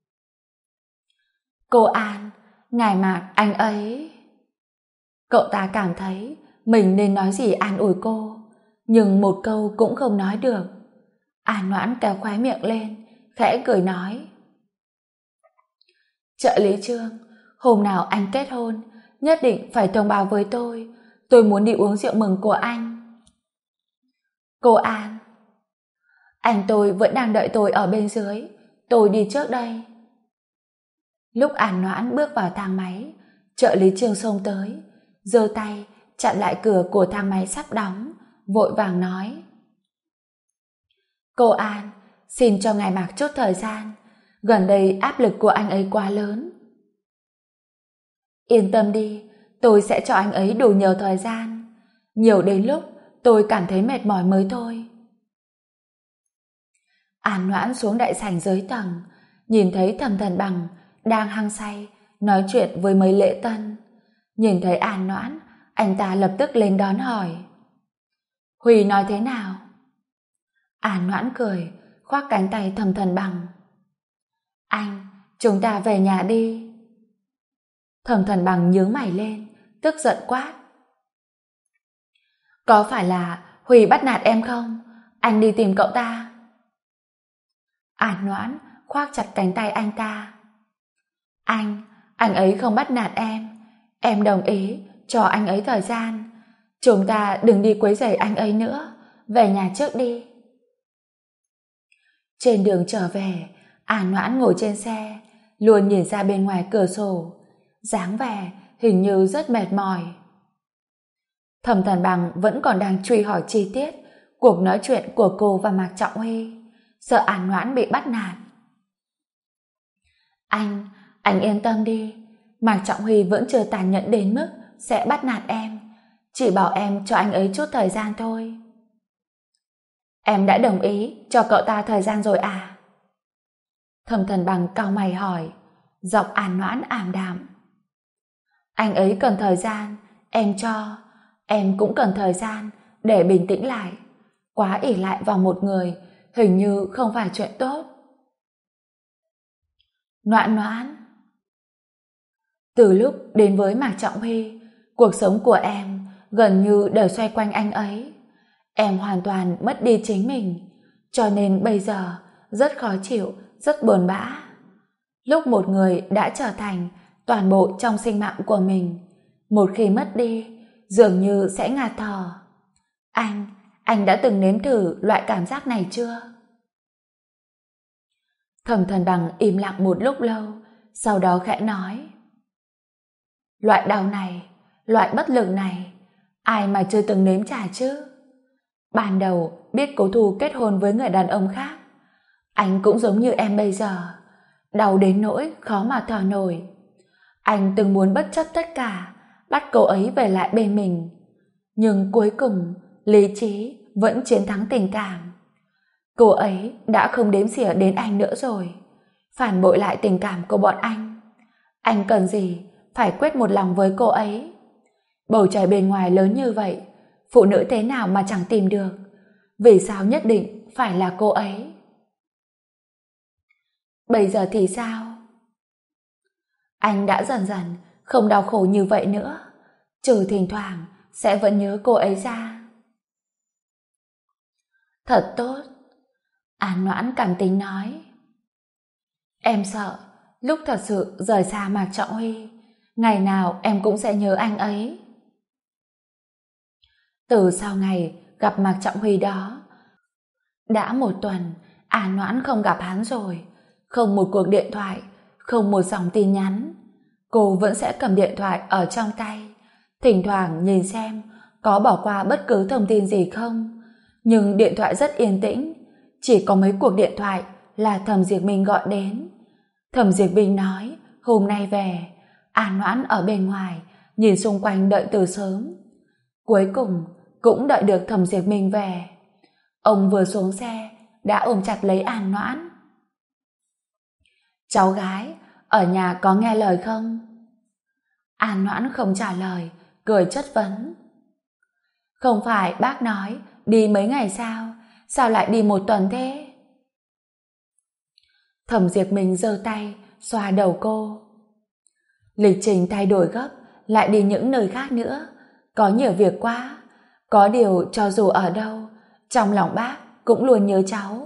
Cô An, ngài Mạc anh ấy... Cậu ta cảm thấy mình nên nói gì an ủi cô, nhưng một câu cũng không nói được. An Noãn kéo khóe miệng lên, khẽ cười nói. Trợ lý Trương, hôm nào anh kết hôn, nhất định phải thông báo với tôi muốn đi uống rượu mừng của anh. Cô An, anh tôi vẫn đang đợi tôi ở bên dưới, tôi đi trước đây. Lúc An Noãn bước vào thang máy, trợ lý Trương xông tới, giơ tay chặn lại cửa của thang máy sắp đóng, vội vàng nói. Cô An, xin cho ngài Mạc chút thời gian, gần đây áp lực của anh ấy quá lớn. Yên tâm đi, tôi sẽ cho anh ấy đủ nhiều thời gian, nhiều đến lúc tôi cảm thấy mệt mỏi mới thôi. An Noãn xuống đại sảnh dưới tầng, nhìn thấy Thẩm Thần Bằng đang hăng say nói chuyện với mấy lễ tân. Nhìn thấy An Noãn, anh ta lập tức lên đón hỏi. Huy nói thế nào? An Noãn cười, khoác cánh tay Thẩm Thần Bằng. Anh, chúng ta về nhà đi. Thẩm Thần Bằng nhướng mày lên, tức giận quát. Có phải là Huy bắt nạt em không? Anh đi tìm cậu ta. An Noãn khoác chặt cánh tay anh ta. Anh ấy không bắt nạt em đồng ý cho anh ấy thời gian. Chúng ta đừng đi quấy rầy anh ấy nữa, về nhà trước đi. Trên đường trở về, An Noãn ngồi trên xe, luôn nhìn ra bên ngoài cửa sổ, dáng vẻ hình như rất mệt mỏi. Thẩm Thần Bằng vẫn còn đang truy hỏi chi tiết cuộc nói chuyện của cô và Mạc Trọng Huy, sợ An Noãn bị bắt nạt. Anh yên tâm đi, Mạc Trọng Huy vẫn chưa tàn nhẫn đến mức sẽ bắt nạt em, chỉ bảo em cho anh ấy chút thời gian thôi. Em đã đồng ý cho cậu ta thời gian rồi à? Thẩm Thần Bằng cau mày hỏi, giọng An Noãn ảm đạm. Anh ấy cần thời gian, em cho. Em cũng cần thời gian để bình tĩnh lại. Quá ỷ lại vào một người hình như không phải chuyện tốt. Noãn Noãn. Từ lúc đến với Mạc Trọng Huy, cuộc sống của em gần như đều xoay quanh anh ấy. Em hoàn toàn mất đi chính mình, cho nên bây giờ rất khó chịu, rất buồn bã. Lúc một người đã trở thành toàn bộ trong sinh mạng của mình, một khi mất đi, dường như sẽ ngạt thở. Anh đã từng nếm thử loại cảm giác này chưa? Thẩm Thần Bằng im lặng một lúc lâu, sau đó khẽ nói: loại đau này, loại bất lực này, ai mà chưa từng nếm trải chứ? Ban đầu biết Cố Thu kết hôn với người đàn ông khác, anh cũng giống như em bây giờ, đau đến nỗi khó mà thở nổi. Anh từng muốn bất chấp tất cả, bắt cô ấy về lại bên mình. Nhưng cuối cùng, lý trí vẫn chiến thắng tình cảm. Cô ấy đã không đếm xỉa đến anh nữa rồi, phản bội lại tình cảm của bọn anh. Anh cần gì phải quyết một lòng với cô ấy? Bầu trời bên ngoài lớn như vậy, phụ nữ thế nào mà chẳng tìm được? Vì sao nhất định phải là cô ấy? Bây giờ thì sao? Anh đã dần dần không đau khổ như vậy nữa, trừ thỉnh thoảng sẽ vẫn nhớ cô ấy ra. Thật tốt, An Noãn cảm tính nói. Em sợ lúc thật sự rời xa Mạc Trọng Huy, ngày nào em cũng sẽ nhớ anh ấy. Từ sau ngày gặp Mạc Trọng Huy đó, đã một tuần An Noãn không gặp hắn rồi. Không một cuộc điện thoại, không một dòng tin nhắn. Cô vẫn sẽ cầm điện thoại ở trong tay, thỉnh thoảng nhìn xem có bỏ qua bất cứ thông tin gì không. Nhưng điện thoại rất yên tĩnh, chỉ có mấy cuộc điện thoại là Thẩm Diệp Minh gọi đến. Thẩm Diệp Minh nói hôm nay về. An Noãn ở bên ngoài nhìn xung quanh đợi từ sớm. Cuối cùng cũng đợi được Thẩm Diệp Minh về. Ông vừa xuống xe đã ôm chặt lấy An Noãn. Cháu gái, ở nhà có nghe lời không? An Noãn không trả lời, cười chất vấn. Không phải bác nói đi mấy ngày sao? Sao lại đi một tuần thế? Thẩm Diệp Minh giơ tay xoa đầu cô. Lịch trình thay đổi gấp, lại đi những nơi khác nữa, có nhiều việc quá. Có điều cho dù ở đâu, trong lòng bác cũng luôn nhớ cháu.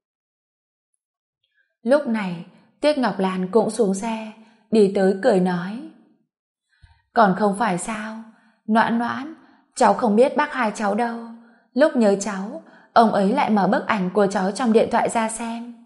Lúc này Tiết Ngọc Lan cũng xuống xe, đi tới cười nói. Còn không phải sao? Noãn Noãn, cháu không biết bác hai cháu đâu. Lúc nhớ cháu, ông ấy lại mở bức ảnh của cháu trong điện thoại ra xem.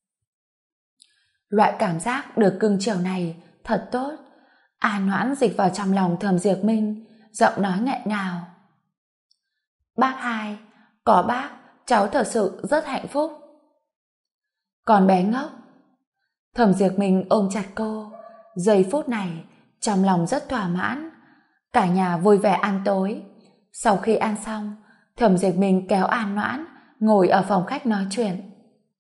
Loại cảm giác được cưng chiều này thật tốt. An Noãn dịch vào trong lòng Thẩm Diệp Minh, giọng nói nghẹn ngào. Bác hai, có bác, cháu thật sự rất hạnh phúc. Còn bé ngốc. Thẩm Diệp Minh ôm chặt cô. Giây phút này trong lòng rất thỏa mãn. Cả nhà vui vẻ ăn tối. Sau khi ăn xong, Thẩm Diệp Minh kéo An Noãn ngồi ở phòng khách nói chuyện.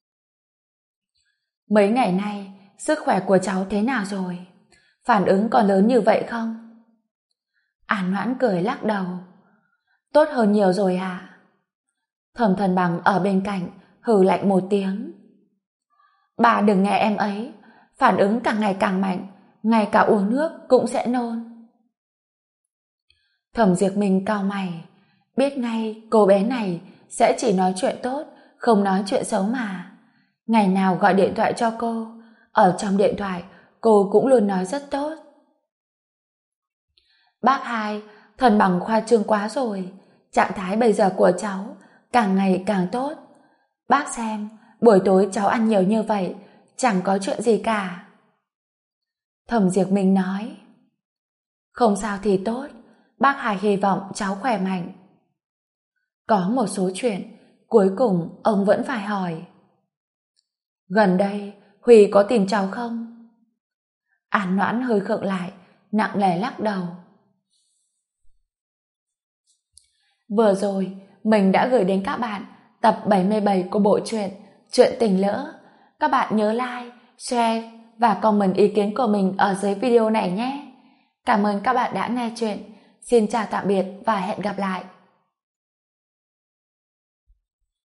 Mấy ngày nay sức khỏe của cháu thế nào rồi? Phản ứng còn lớn như vậy không? An Noãn cười lắc đầu. Tốt hơn nhiều rồi ạ. Thẩm Thần Bằng ở bên cạnh hừ lạnh một tiếng. Bà đừng nghe em ấy, phản ứng càng ngày càng mạnh, ngay cả uống nước cũng sẽ nôn. Thẩm Diệp Minh cau mày, biết ngay cô bé này sẽ chỉ nói chuyện tốt, không nói chuyện xấu mà. Ngày nào gọi điện thoại cho cô, ở trong điện thoại cô cũng luôn nói rất tốt. Bác hai, Thần Bằng khoa trương quá rồi, trạng thái bây giờ của cháu càng ngày càng tốt. Bác xem, buổi tối cháu ăn nhiều như vậy, chẳng có chuyện gì cả. Thẩm Diệp Minh nói. Không sao thì tốt, bác hai hy vọng cháu khỏe mạnh. Có một số chuyện, cuối cùng ông vẫn phải hỏi. Gần đây, Huy có tìm cháu không? An Noãn hơi khựng lại, nặng nề lắc đầu. Vừa rồi, mình đã gửi đến các bạn tập 77 của bộ truyện Chuyện Tình Lỡ. Các bạn nhớ like, share và comment ý kiến của mình ở dưới video này nhé. Cảm ơn các bạn đã nghe chuyện. Xin chào tạm biệt và hẹn gặp lại.